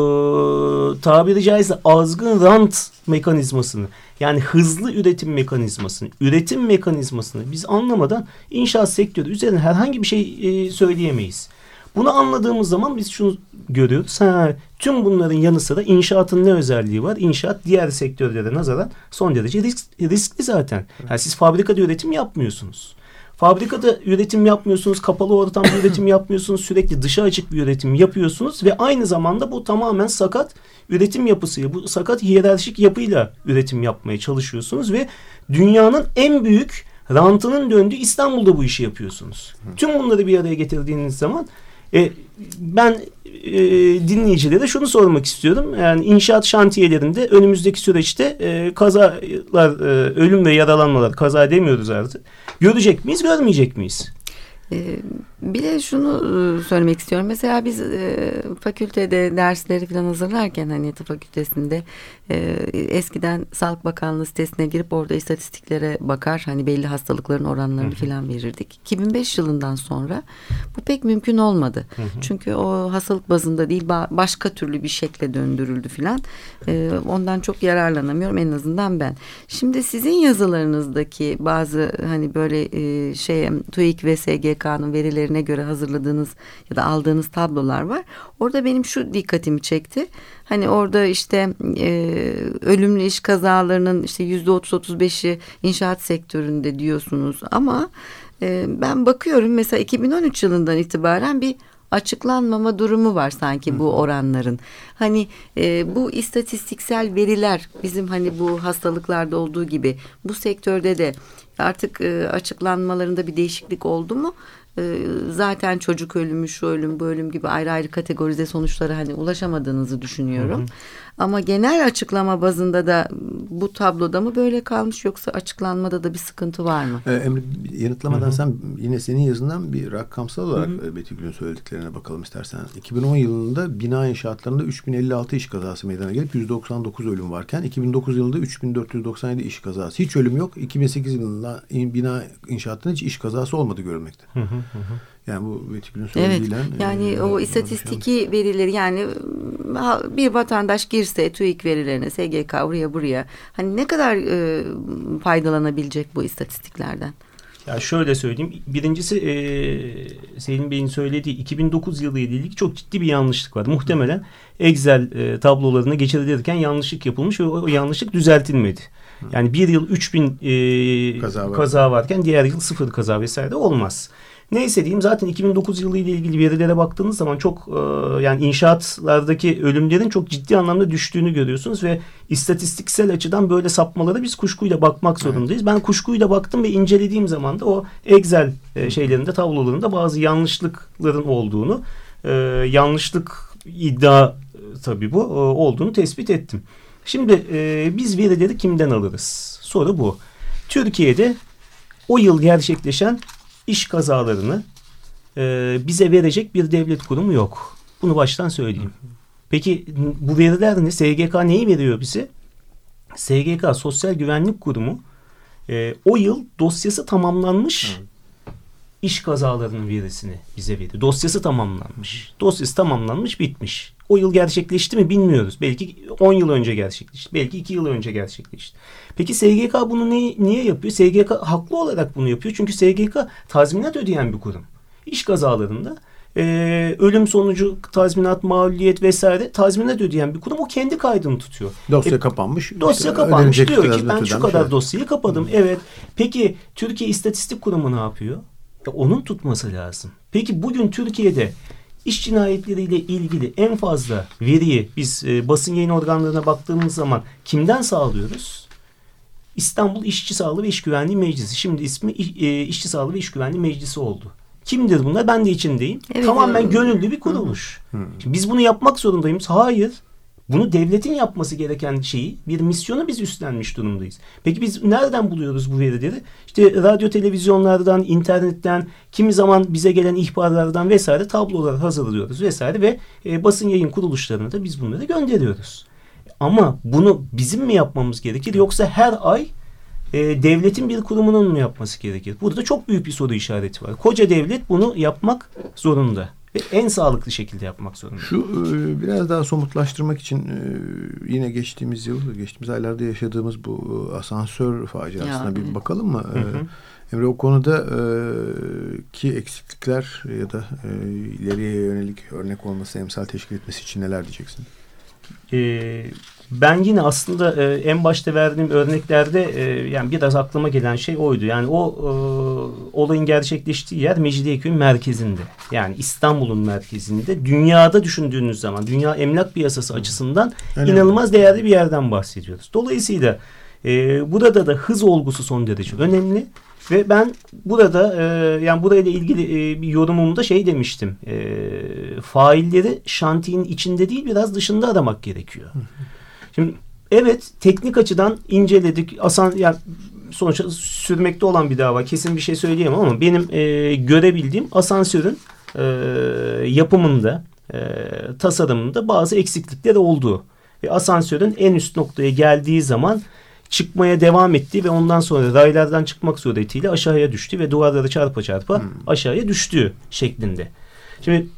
tabiri caizse azgın rant mekanizmasını yani hızlı üretim mekanizmasını, üretim mekanizmasını biz anlamadan inşaat sektörü üzerine herhangi bir şey e, söyleyemeyiz. Bunu anladığımız zaman biz şunu görüyoruz. Ha, tüm bunların yanı sıra inşaatın ne özelliği var? İnşaat diğer sektörlere nazaran son derece risk, riskli zaten. Yani siz fabrikada üretim yapmıyorsunuz. Fabrikada üretim yapmıyorsunuz, kapalı ortamda üretim yapmıyorsunuz, sürekli dışa açık bir üretim yapıyorsunuz ve aynı zamanda bu tamamen sakat üretim yapısıyla, bu sakat hiyerarşik yapıyla üretim yapmaya çalışıyorsunuz ve dünyanın en büyük rantının döndüğü İstanbul'da bu işi yapıyorsunuz. Tüm bunları bir araya getirdiğiniz zaman e, ben e, dinleyicilere şunu sormak istiyorum. Yani inşaat şantiyelerinde önümüzdeki süreçte e, kazalar, e, ölüm ve yaralanmalar, kaza demiyoruz artık. Görecek miyiz, görmeyecek miyiz? Ee, bir de şunu söylemek istiyorum. Mesela biz e, fakültede dersleri falan hazırlarken hani tıp fakültesinde e, eskiden Sağlık Bakanlığı sitesine girip orada istatistiklere bakar. Hani belli hastalıkların oranlarını falan verirdik. iki bin beş yılından sonra bu pek mümkün olmadı. Hı hı. Çünkü o hastalık bazında değil başka türlü bir şekle döndürüldü falan. E, ondan çok yararlanamıyorum en azından ben. Şimdi sizin yazılarınızdaki bazı hani böyle e, şey TÜİK ve S G K'nın verilerine göre hazırladığınız ya da aldığınız tablolar var. Orada benim şu dikkatimi çekti. Hani orada işte e, ölümlü iş kazalarının işte yüzde otuz otuz beşi inşaat sektöründe diyorsunuz ama e, ben bakıyorum mesela iki bin on üç yılından itibaren bir açıklanmama durumu var sanki bu oranların. Hani e, bu istatistiksel veriler bizim hani bu hastalıklarda olduğu gibi bu sektörde de artık e, açıklanmalarında bir değişiklik oldu mu? E, zaten çocuk ölümü, şu ölüm, bu ölüm gibi ayrı ayrı kategorize sonuçlara hani ulaşamadığınızı düşünüyorum. Hı hı. Ama genel açıklama bazında da bu tabloda mı böyle kalmış yoksa açıklanmada da bir sıkıntı var mı? Ee, Emre yanıtlamadan hı hı. sen yine senin yazından bir rakamsal olarak Betül'ün söylediklerine bakalım istersen. iki bin on yılında bina inşaatlarında üç bin elli altı iş kazası meydana gelip yüz doksan dokuz ölüm varken iki bin dokuz yılında üç bin dört yüz doksan yedi iş kazası. Hiç ölüm yok. iki bin sekiz yılında bina inşaatlarında hiç iş kazası olmadı görülmekte. Hı hı hı. Yani bu Betül'ün söylediğiyle. Evet, yani e, o istatistiki verileri yani bir vatandaş girse TÜİK verilerine, S G K buraya buraya hani ne kadar e, faydalanabilecek bu istatistiklerden? Ya şöyle söyleyeyim. Birincisi e, Selim Bey'in söylediği iki bin dokuz yılı ile ilgili çok ciddi bir yanlışlık var. Muhtemelen Excel e, tablolarına geçirilirken yanlışlık yapılmış ve o, o yanlışlık düzeltilmedi. Yani bir yıl üç bin e, kaza, var. kaza varken diğer yıl sıfır kaza vesaire olmaz. Neyse diyeyim zaten iki bin dokuz yılı ile ilgili verilere baktığınız zaman çok e, yani inşaatlardaki ölümlerin çok ciddi anlamda düştüğünü görüyorsunuz ve istatistiksel açıdan böyle sapmalara biz kuşkuyla bakmak zorundayız. Evet. Ben kuşkuyla baktım ve incelediğim zaman da o Excel e, şeylerinde tablolarında bazı yanlışlıkların olduğunu e, yanlışlık iddia e, tabii bu e, olduğunu tespit ettim. Şimdi e, biz verileri kimden alırız? Soru bu. Türkiye'de o yıl gerçekleşen iş kazalarını e, bize verecek bir devlet kurumu yok. Bunu baştan söyleyeyim. Peki bu veriler ne? S G K neyi veriyor bize? S G K Sosyal Güvenlik Kurumu e, o yıl dosyası tamamlanmış evet. iş kazalarının verisini bize veriyor. Dosyası tamamlanmış. Dosyası tamamlanmış, bitmiş. O yıl gerçekleşti mi bilmiyoruz. Belki on yıl önce gerçekleşti. Belki iki yıl önce gerçekleşti. Peki S G K bunu ne, niye yapıyor? S G K haklı olarak bunu yapıyor. Çünkü S G K tazminat ödeyen bir kurum. İş kazalarında Ee, ölüm sonucu tazminat, mağluliyet vesaire tazminat ödeyen bir kurum. O kendi kaydını tutuyor. Dosya e, kapanmış. Dosya kapanmış. Diyor ki ben şu kadar şey. dosyayı kapadım. Hmm. Evet. Peki Türkiye İstatistik Kurumu ne yapıyor? Ya, onun tutması lazım. Peki bugün Türkiye'de iş cinayetleriyle ilgili en fazla veriyi biz e, basın yayın organlarına baktığımız zaman kimden sağlıyoruz? İstanbul İşçi Sağlığı ve İş Güvenliği Meclisi. Şimdi ismi e, İşçi Sağlığı ve İş Güvenliği Meclisi oldu. Kimdir bunlar? Ben de içindeyim. Evet, tamamen evet. gönüllü bir kuruluş. Hı hı. Şimdi biz bunu yapmak zorundayız. Hayır. Bunu devletin yapması gereken şeyi, bir misyonu biz üstlenmiş durumdayız. Peki biz nereden buluyoruz bu verileri? İşte radyo, televizyonlardan, internetten, kimi zaman bize gelen ihbarlardan vesaire tablolar hazırlıyoruz vesaire ve e, basın yayın kuruluşlarına da biz bunları gönderiyoruz. Ama bunu bizim mi yapmamız gerekir yoksa her ay E, devletin bir kurumunun mu yapması gerekir? Burada çok büyük bir soru işareti var. Koca devlet bunu yapmak zorunda. Ve en sağlıklı şekilde yapmak zorunda. Şu e, biraz daha somutlaştırmak için e, yine geçtiğimiz yıl, geçtiğimiz aylarda yaşadığımız bu asansör faciasına ya, bir evet. bakalım mı? Hı hı. E, Emre o konuda e, ki eksiklikler ya da e, ileriye yönelik örnek olması, emsal teşkil etmesi için neler diyeceksin? Eee Ben yine aslında e, en başta verdiğim örneklerde e, yani biraz aklıma gelen şey oydu. Yani o e, olayın gerçekleştiği yer Mecidiyeköy merkezinde. Yani İstanbul'un merkezinde. Dünyada düşündüğünüz zaman dünya emlak piyasası açısından önemli. İnanılmaz değerli bir yerden bahsediyoruz. Dolayısıyla e, burada da hız olgusu son derece önemli. Ve ben burada e, yani burayla ilgili e, bir yorumumda şey demiştim. E, failleri şantiyenin içinde değil biraz dışında aramak gerekiyor. Hı hı. Şimdi evet teknik açıdan inceledik. Asan yani sonuçta sürmekte olan bir dava. Kesin bir şey söyleyemem ama benim e, görebildiğim asansörün e, yapımında, e, tasarımında bazı eksiklikler oldu. Ve asansörün en üst noktaya geldiği zaman çıkmaya devam etti ve ondan sonra raylardan çıkmak suretiyle aşağıya düştü ve duvarları çarpa çarpa hmm. aşağıya düştü şeklinde. Şimdi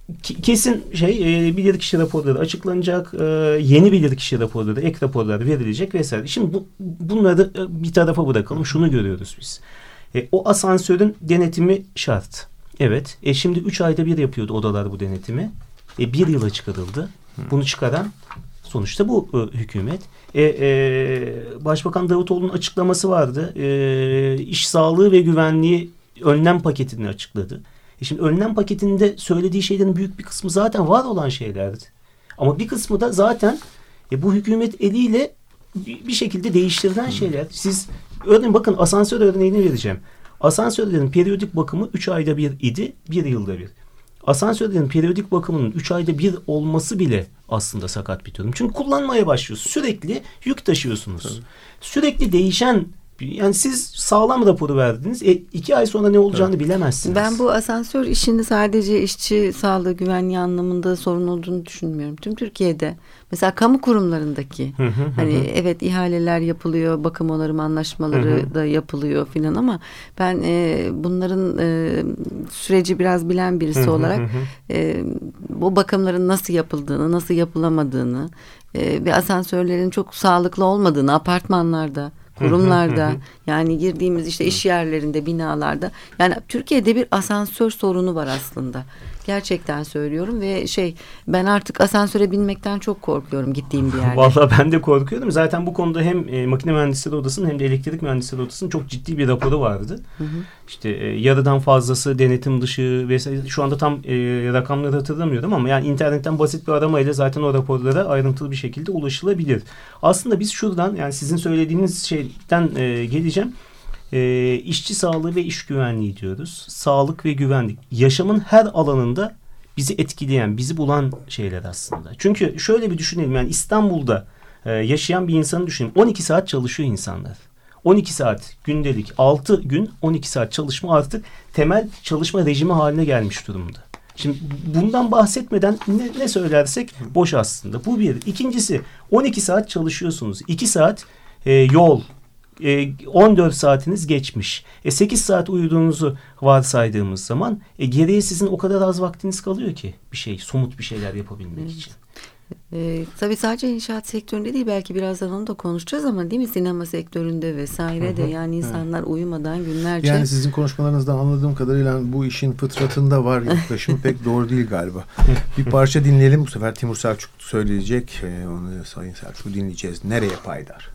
kesin şey e, bilirkişi raporları açıklanacak, e, yeni bilirkişi raporları, ek raporlar verilecek vesaire. Şimdi bu, bunları bir tarafa bırakalım. Şunu görüyoruz biz. E, o asansörün denetimi şart. Evet. E, şimdi üç ayda bir yapıyordu odalar bu denetimi. E, bir yıla çıkarıldı. Bunu çıkaran sonuçta bu e, hükümet. E, e, Başbakan Davutoğlu'nun açıklaması vardı. E, iş sağlığı ve güvenliği önlem paketini açıkladı. E şimdi önlem paketinde söylediği şeylerin büyük bir kısmı zaten var olan şeylerdi. Ama bir kısmı da zaten e, bu hükümet eliyle bir, bir şekilde değiştirilen şeyler. Siz örneğin bakın asansör örneğini vereceğim. Asansörlerin periyodik bakımı üç ayda bir idi, bir yılda bir. Asansörlerin periyodik bakımının üç ayda bir olması bile aslında sakat bir durum. Çünkü kullanmaya başlıyorsunuz. Sürekli yük taşıyorsunuz. Tabii. Sürekli değişen, yani siz sağlam raporu verdiniz. E, iki ay sonra ne olacağını evet. bilemezsiniz. Ben bu asansör işini sadece işçi sağlığı güvenliği anlamında sorun olduğunu düşünmüyorum. Tüm Türkiye'de mesela kamu kurumlarındaki hı hı, hani hı. evet ihaleler yapılıyor, bakım onarım anlaşmaları hı hı. da yapılıyor filan ama ben e, bunların e, süreci biraz bilen birisi hı hı, olarak hı. E, bu bakımların nasıl yapıldığını, nasıl yapılamadığını e, ve asansörlerin çok sağlıklı olmadığını apartmanlarda, kurumlarda yani girdiğimiz işte iş yerlerinde, binalarda yani Türkiye'de bir asansör sorunu var aslında. Gerçekten söylüyorum ve şey ben artık asansöre binmekten çok korkuyorum gittiğim bir yerde. Vallahi ben de korkuyorum. Zaten bu konuda hem e, makine mühendisleri odasının hem de elektrik mühendisleri odasının çok ciddi bir raporu vardı. Hı hı. İşte e, yarıdan fazlası denetim dışı vesaire. Şu anda tam e, rakamları hatırlamıyorum ama yani internetten basit bir aramayla zaten o raporlara ayrıntılı bir şekilde ulaşılabilir. Aslında biz şuradan yani sizin söylediğiniz şeyden e, geleceğim. E, işçi sağlığı ve iş güvenliği diyoruz. Sağlık ve güvenlik. Yaşamın her alanında bizi etkileyen, bizi bulan şeyler aslında. Çünkü şöyle bir düşünelim yani İstanbul'da e, yaşayan bir insanı düşünelim. on iki saat çalışıyor insanlar. on iki saat gündelik, altı gün on iki saat çalışma artık temel çalışma rejimi haline gelmiş durumda. Şimdi bundan bahsetmeden ne, ne söylersek boş aslında. Bu bir. İkincisi, on iki saat çalışıyorsunuz. iki saat e, yol, e, on dört saatiniz geçmiş. E, sekiz saat uyuduğunuzu varsaydığımız zaman e, geriye sizin o kadar az vaktiniz kalıyor ki bir şey, somut bir şeyler yapabilmek evet. için. Ee, tabii sadece inşaat sektöründe değil, belki birazdan onu da konuşacağız ama değil mi, sinema sektöründe vesaire de yani insanlar evet. uyumadan günlerce. Yani sizin konuşmalarınızdan anladığım kadarıyla bu işin fıtratında var, yaklaşımı pek doğru değil galiba. Bir parça dinleyelim, bu sefer Timur Selçuk söyleyecek, onu Sayın Selçuk'u dinleyeceğiz. Nereye Paydar?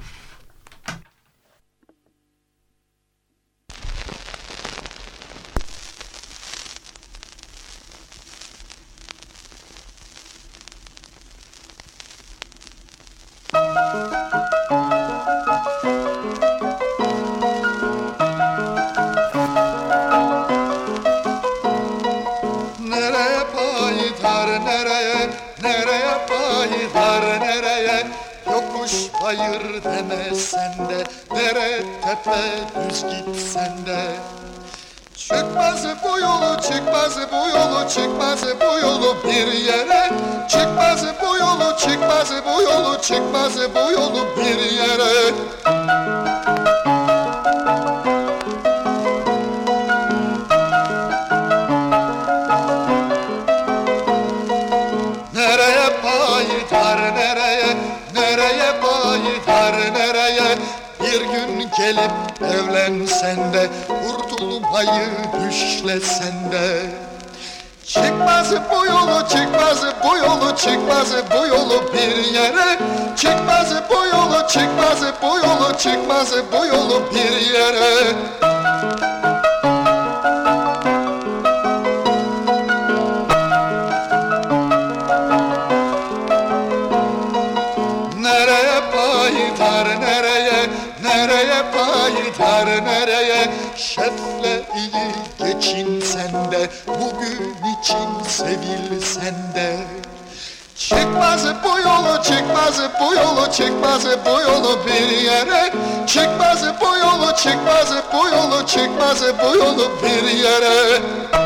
Hayır demesen de, nere tepe düz gitsen de. Çıkmaz bu yolu, çıkmaz bu yolu, çıkmaz bu yolu bir yere. Çıkmaz bu yolu, çıkmaz bu yolu, çıkmaz bu yolu bir yere. Nereye payidar, nereye, nereye payidar, nereye? Bir gün gelip evlensen de, kurtulmayı düşlesen de. Çıkmaz bu yolu, çıkmaz bu yolu, çıkmaz bu yolu bir yere. Çıkmaz bu yolu, çıkmaz bu yolu, çıkmaz bu yolu bir yere. Nereye payidar, nereye, nereye payidar, nereye? Şefle iyi geçinsen de, bugün için sevilsen de. Çıkmaz bu yolu, çıkmaz bu yolu, çıkmaz bu yolu bir yere. Çıkmaz bu yolu, çıkmaz bu yolu, çıkmaz bu yolu bir yere.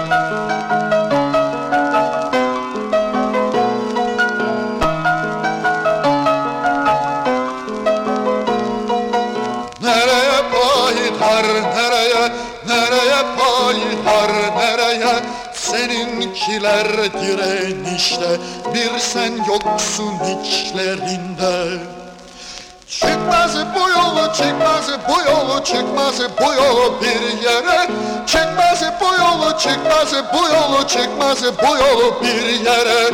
Nereye payidar, nereye, nereye payidar, nereye? Seninkiler direnişte, bir sen yoksun içlerinde. Çıkmaz bu yolu, çıkmaz bu yolu, çıkmaz bu yolu bir yere. Çıkmaz bu yolu, çıkmaz bu yolu, çıkmaz bu yolu bir yere.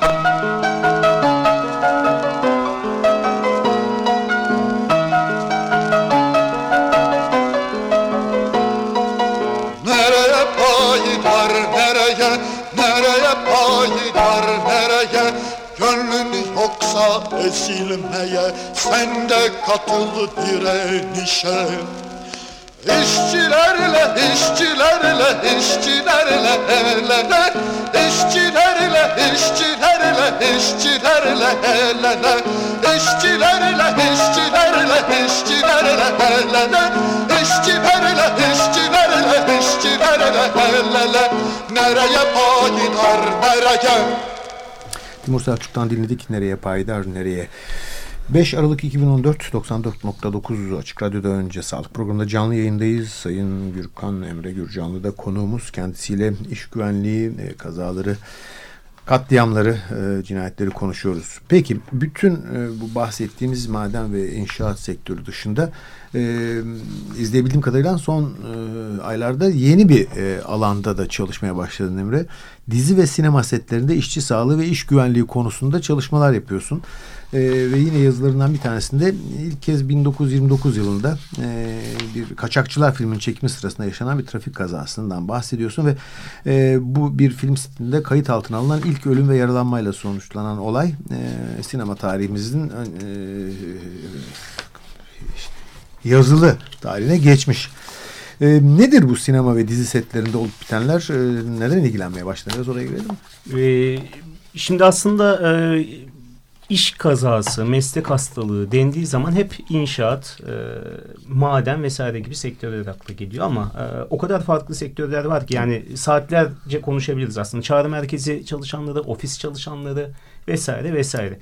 Nereye payidar, nereye, nereye payidar, nereye? Gönlün yoksa ezilmeye, sen de katıl direnişe. İşçilerle, işçilerle, işçilerle el ele. İşçilerle, işçilerle, işçilerle el ele. İşçilerle, işçilerle, işçilerle el ele. İşçilerle, işçilerle, işçilerle el ele. Nereye payidar, nereye? Timur Selçuk'tan dinledik. Nereye payidar, nereye? beş Aralık iki bin on dört doksan dört nokta dokuz Açık Radyo'da önce sağlık programında canlı yayındayız. Sayın Gürkan Emre Gürcanlı da konuğumuz. Kendisiyle iş güvenliği, kazaları, katliamları, cinayetleri konuşuyoruz. Peki bütün bu bahsettiğimiz maden ve inşaat sektörü dışında izleyebildiğim kadarıyla son aylarda yeni bir alanda da çalışmaya başladın Emre. Dizi ve sinema setlerinde işçi sağlığı ve iş güvenliği konusunda çalışmalar yapıyorsun. Ee, ve yine yazılarından bir tanesinde ilk kez bin dokuz yüz yirmi dokuz yılında e, bir Kaçakçılar filminin çekimi sırasında yaşanan bir trafik kazasından bahsediyorsun ve e, bu bir film setinde kayıt altına alınan ilk ölüm ve yaralanmayla sonuçlanan olay e, sinema tarihimizin e, yazılı tarihine geçmiş. E, nedir bu sinema ve dizi setlerinde olup bitenler? E, neden ilgilenmeye başladınız? Oraya girelim mi? E, şimdi aslında e, iş kazası, meslek hastalığı dendiği zaman hep inşaat, e, maden vesaire gibi sektörler akla geliyor ama e, o kadar farklı sektörler var ki yani saatlerce konuşabiliriz aslında. Çağrı merkezi çalışanları, ofis çalışanları vesaire vesaire.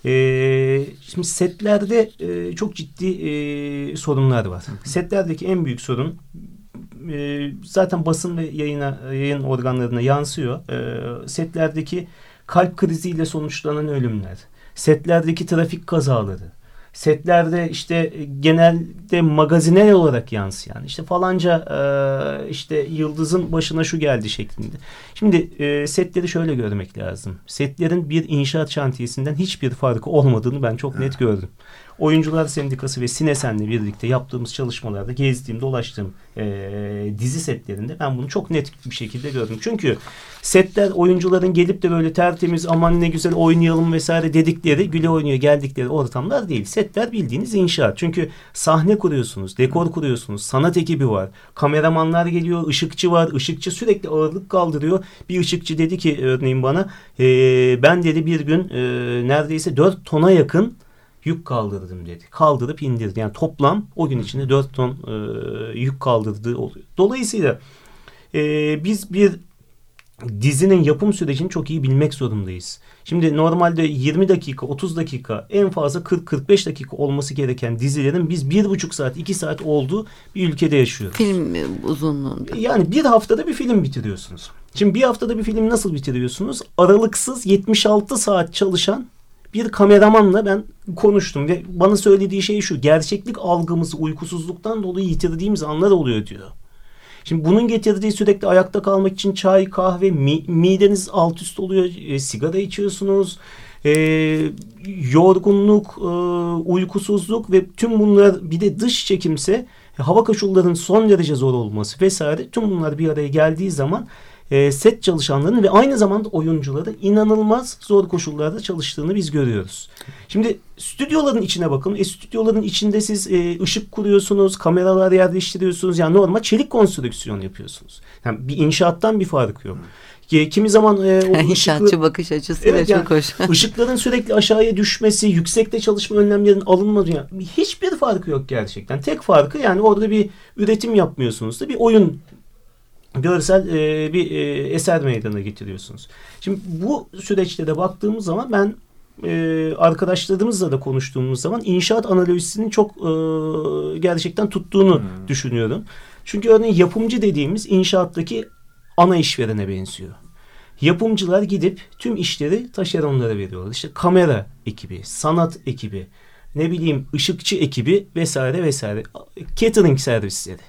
E, şimdi setlerde e, çok ciddi e, sorunlar var. Setlerdeki en büyük sorun e, zaten basın ve yayına, yayın organlarına yansıyor. E, setlerdeki kalp kriziyle sonuçlanan ölümler, setlerdeki trafik kazaları, setlerde işte genelde magazinel olarak yansıyan, işte falanca e, işte yıldızın başına şu geldi şeklinde. Şimdi e, setleri şöyle görmek lazım. Setlerin bir inşaat şantiyesinden hiçbir farkı olmadığını ben çok net gördüm. Oyuncular Sendikası ve Sinesen'le birlikte yaptığımız çalışmalarda gezdiğim, dolaştığım e, dizi setlerinde ben bunu çok net bir şekilde gördüm. Çünkü setler oyuncuların gelip de böyle tertemiz aman ne güzel oynayalım vesaire dedikleri, güle oynuyor geldikleri ortamlar değil. Setler bildiğiniz inşaat. Çünkü sahne kuruyorsunuz, dekor kuruyorsunuz, sanat ekibi var, kameramanlar geliyor, ışıkçı var, ışıkçı sürekli ağırlık kaldırıyor. Bir ışıkçı dedi ki örneğin bana e, ben dedi bir gün e, neredeyse dört tona yakın yük kaldırdım dedi. Kaldırıp indirdi. Yani toplam o gün içinde dört ton e, yük kaldırdığı oluyor. Dolayısıyla e, biz bir dizinin yapım sürecini çok iyi bilmek zorundayız. Şimdi normalde yirmi dakika, otuz dakika, en fazla kırk kırk beş dakika olması gereken dizilerin biz bir buçuk saat, iki saat olduğu bir ülkede yaşıyoruz. Film uzunluğunda. Yani bir haftada bir film bitiriyorsunuz. Şimdi bir haftada bir film nasıl bitiriyorsunuz? Aralıksız yetmiş altı saat çalışan bir kameramanla ben konuştum ve bana söylediği şey şu: gerçeklik algımızı uykusuzluktan dolayı yitirdiğimiz anlar oluyor diyor. Şimdi bunun getirdiği sürekli ayakta kalmak için çay, kahve, mi, mideniz alt üst oluyor, e, sigara içiyorsunuz, e, yorgunluk, e, uykusuzluk ve tüm bunlar bir de dış çekimse hava koşullarının son derece zor olması vesaire, tüm bunlar bir araya geldiği zaman E, set çalışanlarının ve aynı zamanda oyuncuların inanılmaz zor koşullarda çalıştığını biz görüyoruz. Şimdi stüdyoların içine bakın. E, stüdyoların içinde siz e, ışık kuruyorsunuz, kameralar yerleştiriyorsunuz. Yani normal çelik konstrüksiyon yapıyorsunuz. Yani bir inşaattan bir farkı yok. E, kimi zaman e, o İnşaatçı ışıklı, bakış açısı evet, da yani, çok hoş. Işıkların sürekli aşağıya düşmesi, yüksekte çalışma önlemlerinin alınması, yani hiçbir farkı yok gerçekten. Tek farkı yani orada bir üretim yapmıyorsunuz da bir oyun, görsel e, bir e, eser meydana getiriyorsunuz. Şimdi bu süreçte de baktığımız zaman ben e, arkadaşlarımızla da konuştuğumuz zaman inşaat analojisinin çok e, gerçekten tuttuğunu hmm. düşünüyorum. Çünkü örneğin yapımcı dediğimiz inşaattaki ana işverene benziyor. Yapımcılar gidip tüm işleri taşeronlara veriyorlar. İşte kamera ekibi, sanat ekibi, ne bileyim ışıkçı ekibi vesaire vesaire. Catering servisleri.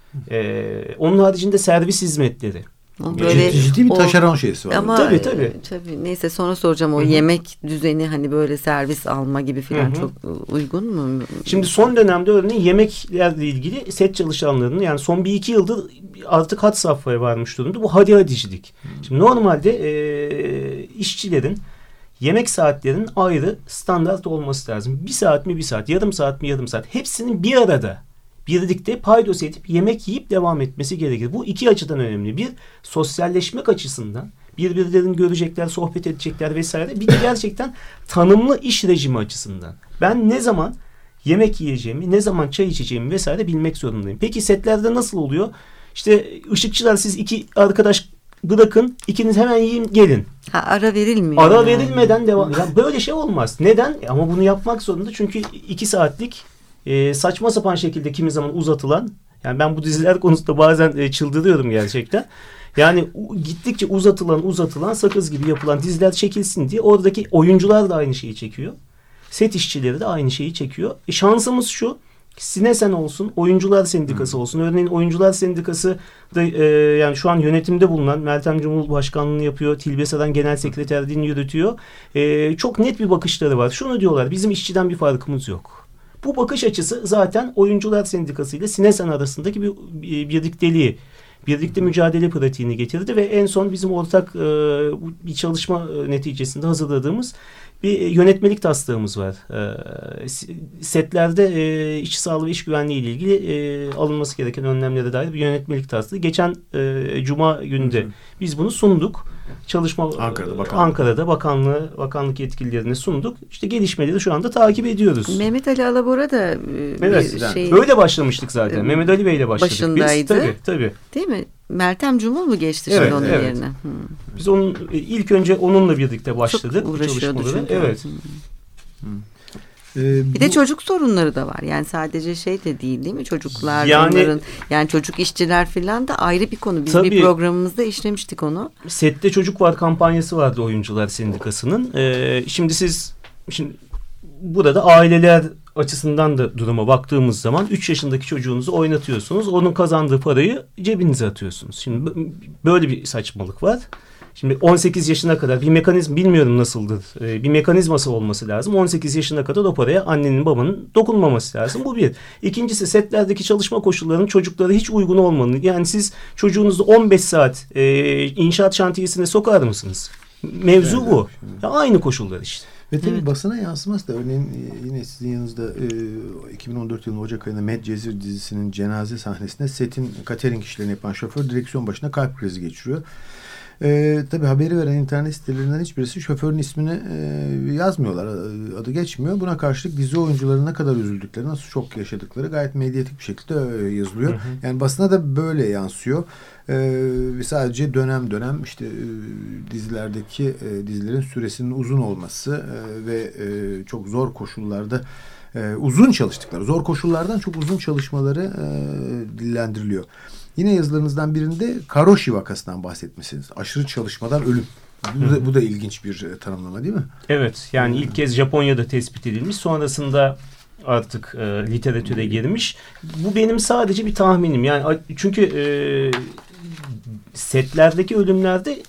Ee, onun haricinde servis hizmetleri. Böyle, ciddi, ciddi bir taşeron o, şeysi var. Ama tabii, tabii. tabii. Neyse sonra soracağım, o Hı-hı. yemek düzeni hani böyle servis alma gibi falan Hı-hı. çok uygun mu? Şimdi son dönemde örneğin yemeklerle ilgili set çalışanlarının, yani son bir iki yıldır artık had safhaya varmış durumda. Bu hadi hadicilik. Hı-hı. Şimdi normalde e, işçilerin yemek saatlerinin ayrı standart olması lazım. Bir saat mi bir saat, yarım saat mi yarım saat. Hepsinin bir arada birlikte paydos edip yemek yiyip devam etmesi gerekir. Bu iki açıdan önemli. Bir, sosyalleşmek açısından, birbirlerini görecekler, sohbet edecekler vesaire. Bir de gerçekten tanımlı iş rejimi açısından. Ben ne zaman yemek yiyeceğimi, ne zaman çay içeceğimi vesaire bilmek zorundayım. Peki setlerde nasıl oluyor? İşte ışıkçılar, siz iki arkadaş bırakın, ikiniz hemen yiyin gelin. Ha, ara verilmiyor. Ara yani. verilmeden devam. Ya böyle şey olmaz. Neden? Ama bunu yapmak zorunda. Çünkü iki saatlik e, saçma sapan şekilde kimi zaman uzatılan, yani ben bu diziler konusunda bazen e, çıldırıyorum gerçekten. Yani gittikçe uzatılan uzatılan sakız gibi yapılan diziler çekilsin diye oradaki oyuncular da aynı şeyi çekiyor. Set işçileri de aynı şeyi çekiyor. E, şansımız şu. Sinesen olsun, Oyuncular Sendikası olsun. Örneğin Oyuncular Sendikası da e, yani şu an yönetimde bulunan Meltem Cumhurbaşkanlığını yapıyor. Tilbe Saran Genel Sekreterliğini yürütüyor. E, çok net bir bakışları var. Şunu diyorlar: bizim işçiden bir farkımız yok. Bu bakış açısı zaten Oyuncular Sendikası ile Sinesen arasındaki bir, bir birlikteliği, birlikte mücadele pratiğini getirdi ve en son bizim ortak e, bir çalışma neticesinde hazırladığımız bir yönetmelik taslağımız var. E, setlerde e, işçi sağlığı ve iş güvenliği ile ilgili e, alınması gereken önlemlere dair bir yönetmelik taslağı. Geçen e, Cuma günü de biz bunu sunduk. çalışma Ankara'da, bakanlık. Ankara'da bakanlığı bakanlık yetkililerine sunduk. İşte gelişmeleri şu anda takip ediyoruz. Mehmet Ali Alabora da e, evet, bir şey. Böyle başlamıştık zaten. E, Mehmet Ali Bey ile başladık başındaydı. biz. Tabii, tabii. Değil mi? Meltem Cumhul mu geçti evet, şimdi onun evet. yerine? Hmm. Biz onun ilk önce onunla birlikte başladık. Çok uğraşıyordu çünkü. Evet. Hmm. Hmm. Ee, Bir de çocuk sorunları da var. Yani sadece şey de değil değil mi? Çocuklar, yani, onların, yani çocuk işçiler falan da ayrı bir konu. Biz tabii, bir programımızda işlemiştik onu. Sette Çocuk Var kampanyası vardı Oyuncular Sendikası'nın. Ee, şimdi siz şimdi burada aileler açısından da duruma baktığımız zaman üç yaşındaki çocuğunuzu oynatıyorsunuz. Onun kazandığı parayı cebinize atıyorsunuz. Şimdi böyle bir saçmalık var. Şimdi on sekiz yaşına kadar bir mekanizma, bilmiyorum nasıldır, bir mekanizması olması lazım. on sekiz yaşına kadar o paraya annenin babanın dokunmaması lazım. Bu bir. İkincisi, setlerdeki çalışma koşullarının çocuklara hiç uygun olmanın. Yani siz çocuğunuzu on beş saat e, inşaat şantiyesine sokar mısınız? Mevzu evet, bu. Evet. Ya aynı koşullar işte. Ve tabii evet. basına yansıması da örneğin yine sizin yanınızda e, iki bin on dört yılının Ocak ayında Medcezir dizisinin cenaze sahnesinde setin catering işlerini yapan şoför direksiyon başına kalp krizi geçiriyor. Ee, tabii haberi veren internet sitelerinden hiçbirisi şoförün ismini e, yazmıyorlar. Adı geçmiyor. Buna karşılık dizi oyuncuların ne kadar üzüldükleri, nasıl şok yaşadıkları gayet medyatik bir şekilde yazılıyor. Hı hı. Yani basına da böyle yansıyor. Ee, sadece dönem dönem işte e, dizilerdeki e, dizilerin süresinin uzun olması e, ve e, çok zor koşullarda e, uzun çalıştıkları, zor koşullardan çok uzun çalışmaları e, dillendiriliyor. Yine yazılarınızdan birinde Karoshi vakasından bahsetmişsiniz. Aşırı çalışmadan ölüm. Bu da, bu da ilginç bir tanımlama değil mi? Evet. Yani ilk kez Japonya'da tespit edilmiş. Sonrasında artık e, literatüre girmiş. Bu benim sadece bir tahminim. Yani çünkü e, setlerdeki ölümlerde e,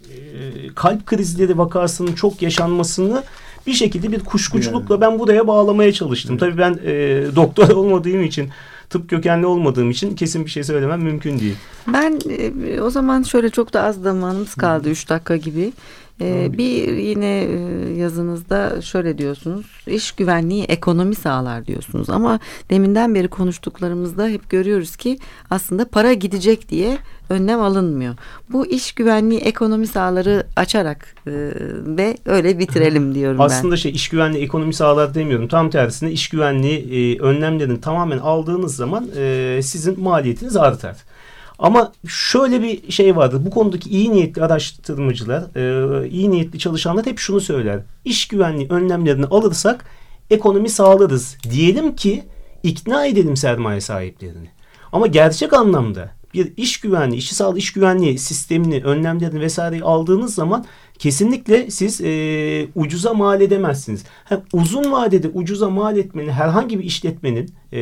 kalp krizleri vakasının çok yaşanmasını bir şekilde bir kuşkuculukla yani ben buraya bağlamaya çalıştım. Evet. Tabii ben e, doktor olmadığım için, tıp kökenli olmadığım için kesin bir şey söylemem mümkün değil. Ben e, o zaman şöyle, çok da az zamanımız kaldı, üç dakika gibi. E, bir yine e, yazınızda şöyle diyorsunuz: iş güvenliği ekonomi sağlar diyorsunuz. Ama deminden beri konuştuklarımızda hep görüyoruz ki aslında para gidecek diye önlem alınmıyor. Bu iş güvenliği ekonomi sağları açarak e, ve öyle bitirelim diyorum aslında ben. Aslında şey iş güvenliği ekonomi sağlar demiyorum. Tam tersine iş güvenliği e, önlemlerini tamamen aldığınız zaman e, sizin maliyetiniz artar. Ama şöyle bir şey vardır. Bu konudaki iyi niyetli araştırmacılar, e, iyi niyetli çalışanlar hep şunu söyler: İş güvenliği önlemlerini alırsak ekonomi sağlarız. Diyelim ki ikna edelim sermaye sahiplerini. Ama gerçek anlamda bir iş güvenliği, işçi sağlığı iş güvenliği sistemini, önlemlerini vesaireyi aldığınız zaman kesinlikle siz e, ucuza mal edemezsiniz. Hem uzun vadede ucuza mal etmenin, herhangi bir işletmenin e,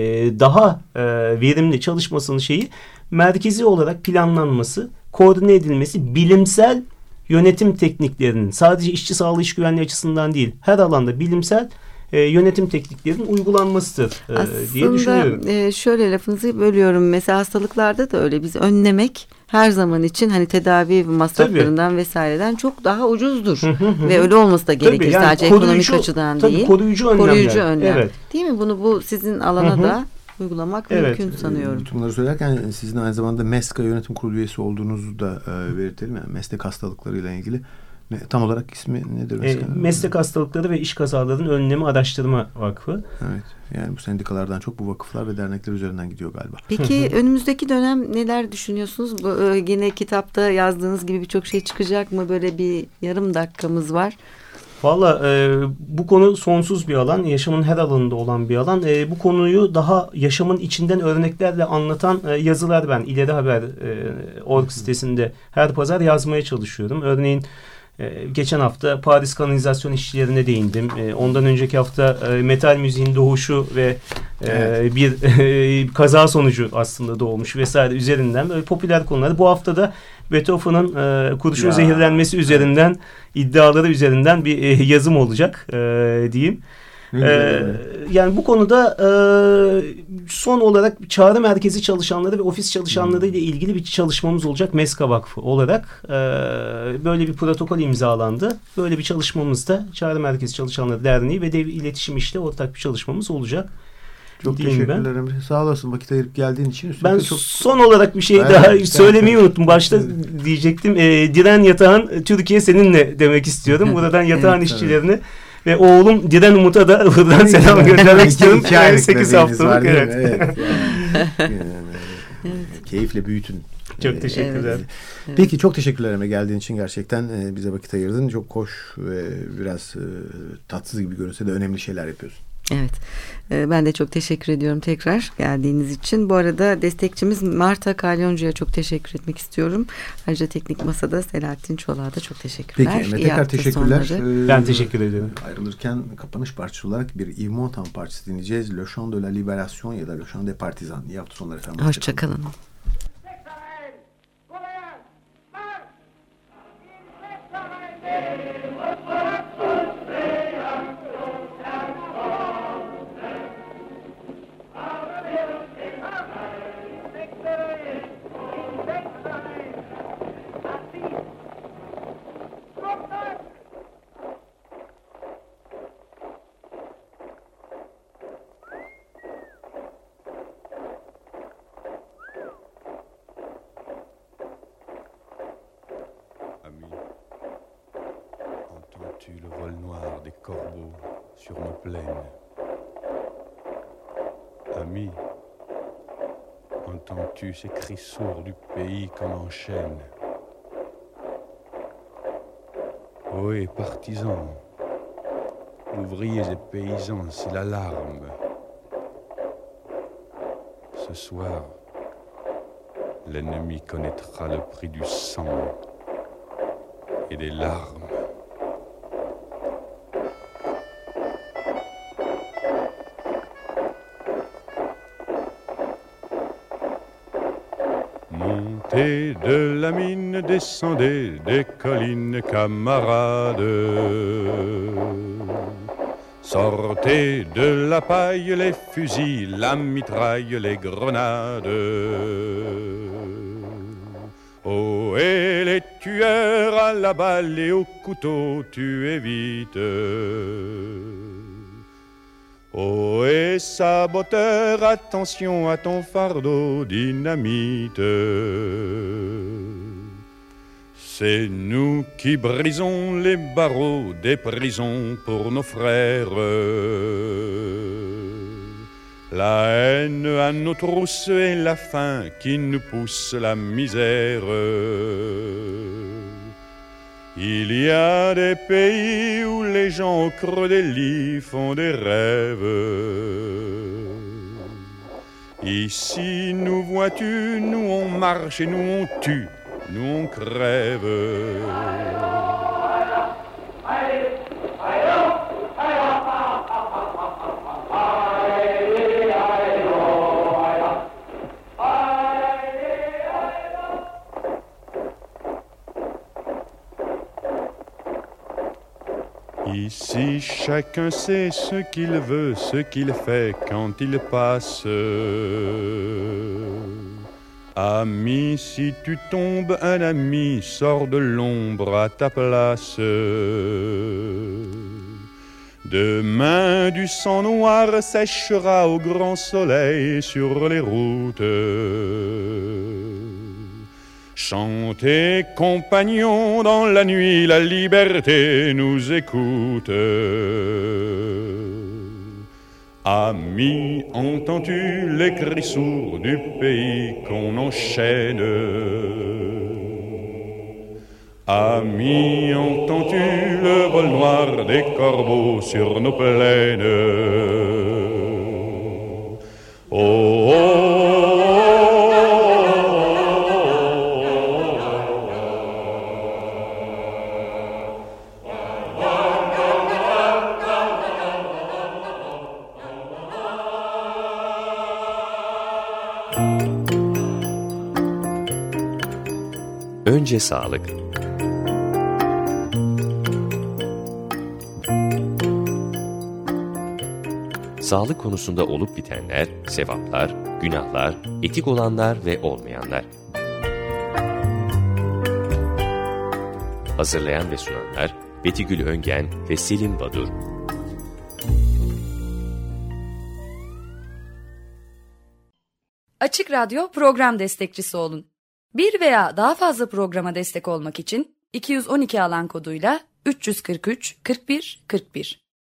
daha e, verimli çalışmasının şeyi, merkezi olarak planlanması, koordine edilmesi, bilimsel yönetim tekniklerinin, sadece işçi sağlığı iş güvenliği açısından değil, her alanda bilimsel e, yönetim tekniklerinin uygulanmasıdır e, diye düşünüyorum. Aslında e, şöyle, lafınızı bölüyorum. Mesela hastalıklarda da öyle. Biz önlemek her zaman için hani tedavi masraflarından tabii, vesaireden çok daha ucuzdur. Ve öyle olması da gerekir. Yani sadece koruyucu, ekonomik açıdan tabii, değil. Koruyucu önlemler. Koruyucu önlem. Evet. Değil mi? Bunu bu sizin alana Hı-hı. da uygulamak evet. mümkün sanıyorum. Bütün bunları söylerken sizin aynı zamanda MESKA yönetim kurulu üyesi olduğunuzu da e, belirtelim. Yani meslek hastalıklarıyla ilgili. Ne, tam olarak ismi nedir mesela? E, meslek hastalıkları ve iş kazalarının önlemi araştırma vakfı. Evet. Yani bu sendikalardan çok bu vakıflar ve dernekler üzerinden gidiyor galiba. Peki önümüzdeki dönem neler düşünüyorsunuz? Bu, e, yine kitapta yazdığınız gibi birçok şey çıkacak mı? Böyle bir yarım dakikamız var. Valla e, bu konu sonsuz bir alan. Yaşamın her alanında olan bir alan. E, bu konuyu daha yaşamın içinden örneklerle anlatan e, yazılar ben İleri Haber e, org sitesinde her pazar yazmaya çalışıyorum. Örneğin e, geçen hafta Paris kanalizasyon işçilerine değindim. E, ondan önceki hafta e, metal müziğin doğuşu ve e, evet. bir e, kaza sonucu aslında doğmuş vesaire üzerinden böyle popüler konular. Bu hafta da Beethoven'ın e, kurşun ya. zehirlenmesi üzerinden, evet. iddiaları üzerinden bir e, yazım olacak e, diyeyim. E, yani bu konuda e, son olarak çağrı merkezi çalışanları ve ofis çalışanları ile ilgili bir çalışmamız olacak MESKA Vakfı olarak. E, böyle bir protokol imzalandı. Böyle bir çalışmamız da Çağrı Merkezi Çalışanları Derneği ve Dev İletişim İş'le ortak bir çalışmamız olacak. Çok teşekkürler Emre. Sağ olasın vakit ayırıp geldiğin için. Ben çok... son olarak bir şey evet, daha evet, söylemeyi evet. unuttum. Başta evet. diyecektim. E, Diren Yatağan Türkiye seninle demek istiyorum. Buradan Yatağan evet, işçilerine evet. ve oğlum Diren Umut'a da buradan selam göndermek istiyorum. sekiz haftalık. Evet. Evet. Yani, evet. Keyifle büyütün. Çok teşekkürler. Evet. Peki çok teşekkürler Emre geldiğin için gerçekten e, bize vakit ayırdın. Çok hoş ve biraz e, tatsız gibi görünse de önemli şeyler yapıyorsun. Evet. Ben de çok teşekkür ediyorum tekrar geldiğiniz için. Bu arada destekçimiz Marta Kalyoncu'ya çok teşekkür etmek istiyorum. Ayrıca Teknik Masa'da Selahattin Çolak'a da çok teşekkürler. Peki Emre tekrar teşekkürler. Ee, ben teşekkür ederim. Ayrılırken kapanış parçası olarak bir Yves Montand parçası dinleyeceğiz. Le Chant de la Libération ya da Le Chant des Partisans. İyi hafta sonları efendim. Hoşçakalın. Entends-tu le vol noir des corbeaux sur nos plaines? Ami, entends-tu ces cris sourds du pays qu'on enchaîne? Ohé, partisans, ouvriers et paysans, c'est l'alarme. Ce soir, l'ennemi connaîtra le prix du sang et des larmes. Montez de la mine, descendez des collines, camarades. Sortez de la paille les fusils, la mitraille, les grenades. Oh, et les tueurs à la balle et au couteau, tuez vite. Oh, et saboteur, attention à ton fardeau, dynamite. C'est nous qui brisons les barreaux des prisons pour nos frères. La haine à nos trousses et la faim qui nous pousse la misère. Il y a des pays où les gens au creux des lits font des rêves. Ici, nous vois-tu, nous on marche et nous on tue, nous on crève. Ici, chacun sait ce qu'il veut, ce qu'il fait quand il passe. Ami, si tu tombes, un ami sort de l'ombre à ta place. Demain, du sang noir séchera au grand soleil sur les routes. Chantez, compagnons, dans la nuit, la liberté nous écoute. Amis, entends-tu les cris sourds du pays qu'on enchaîne? Amis, entends-tu le vol noir des corbeaux sur nos plaines? Oh, oh, oh. Önce sağlık. Sağlık konusunda olup bitenler, sevaplar, günahlar, etik olanlar ve olmayanlar. Hazırlayan ve sunanlar Betigül Öngen ve Selin Badur. Açık Radyo program destekçisi olun. Bir veya daha fazla programa destek olmak için iki yüz on iki alan koduyla üç yüz kırk üç kırk bir kırk bir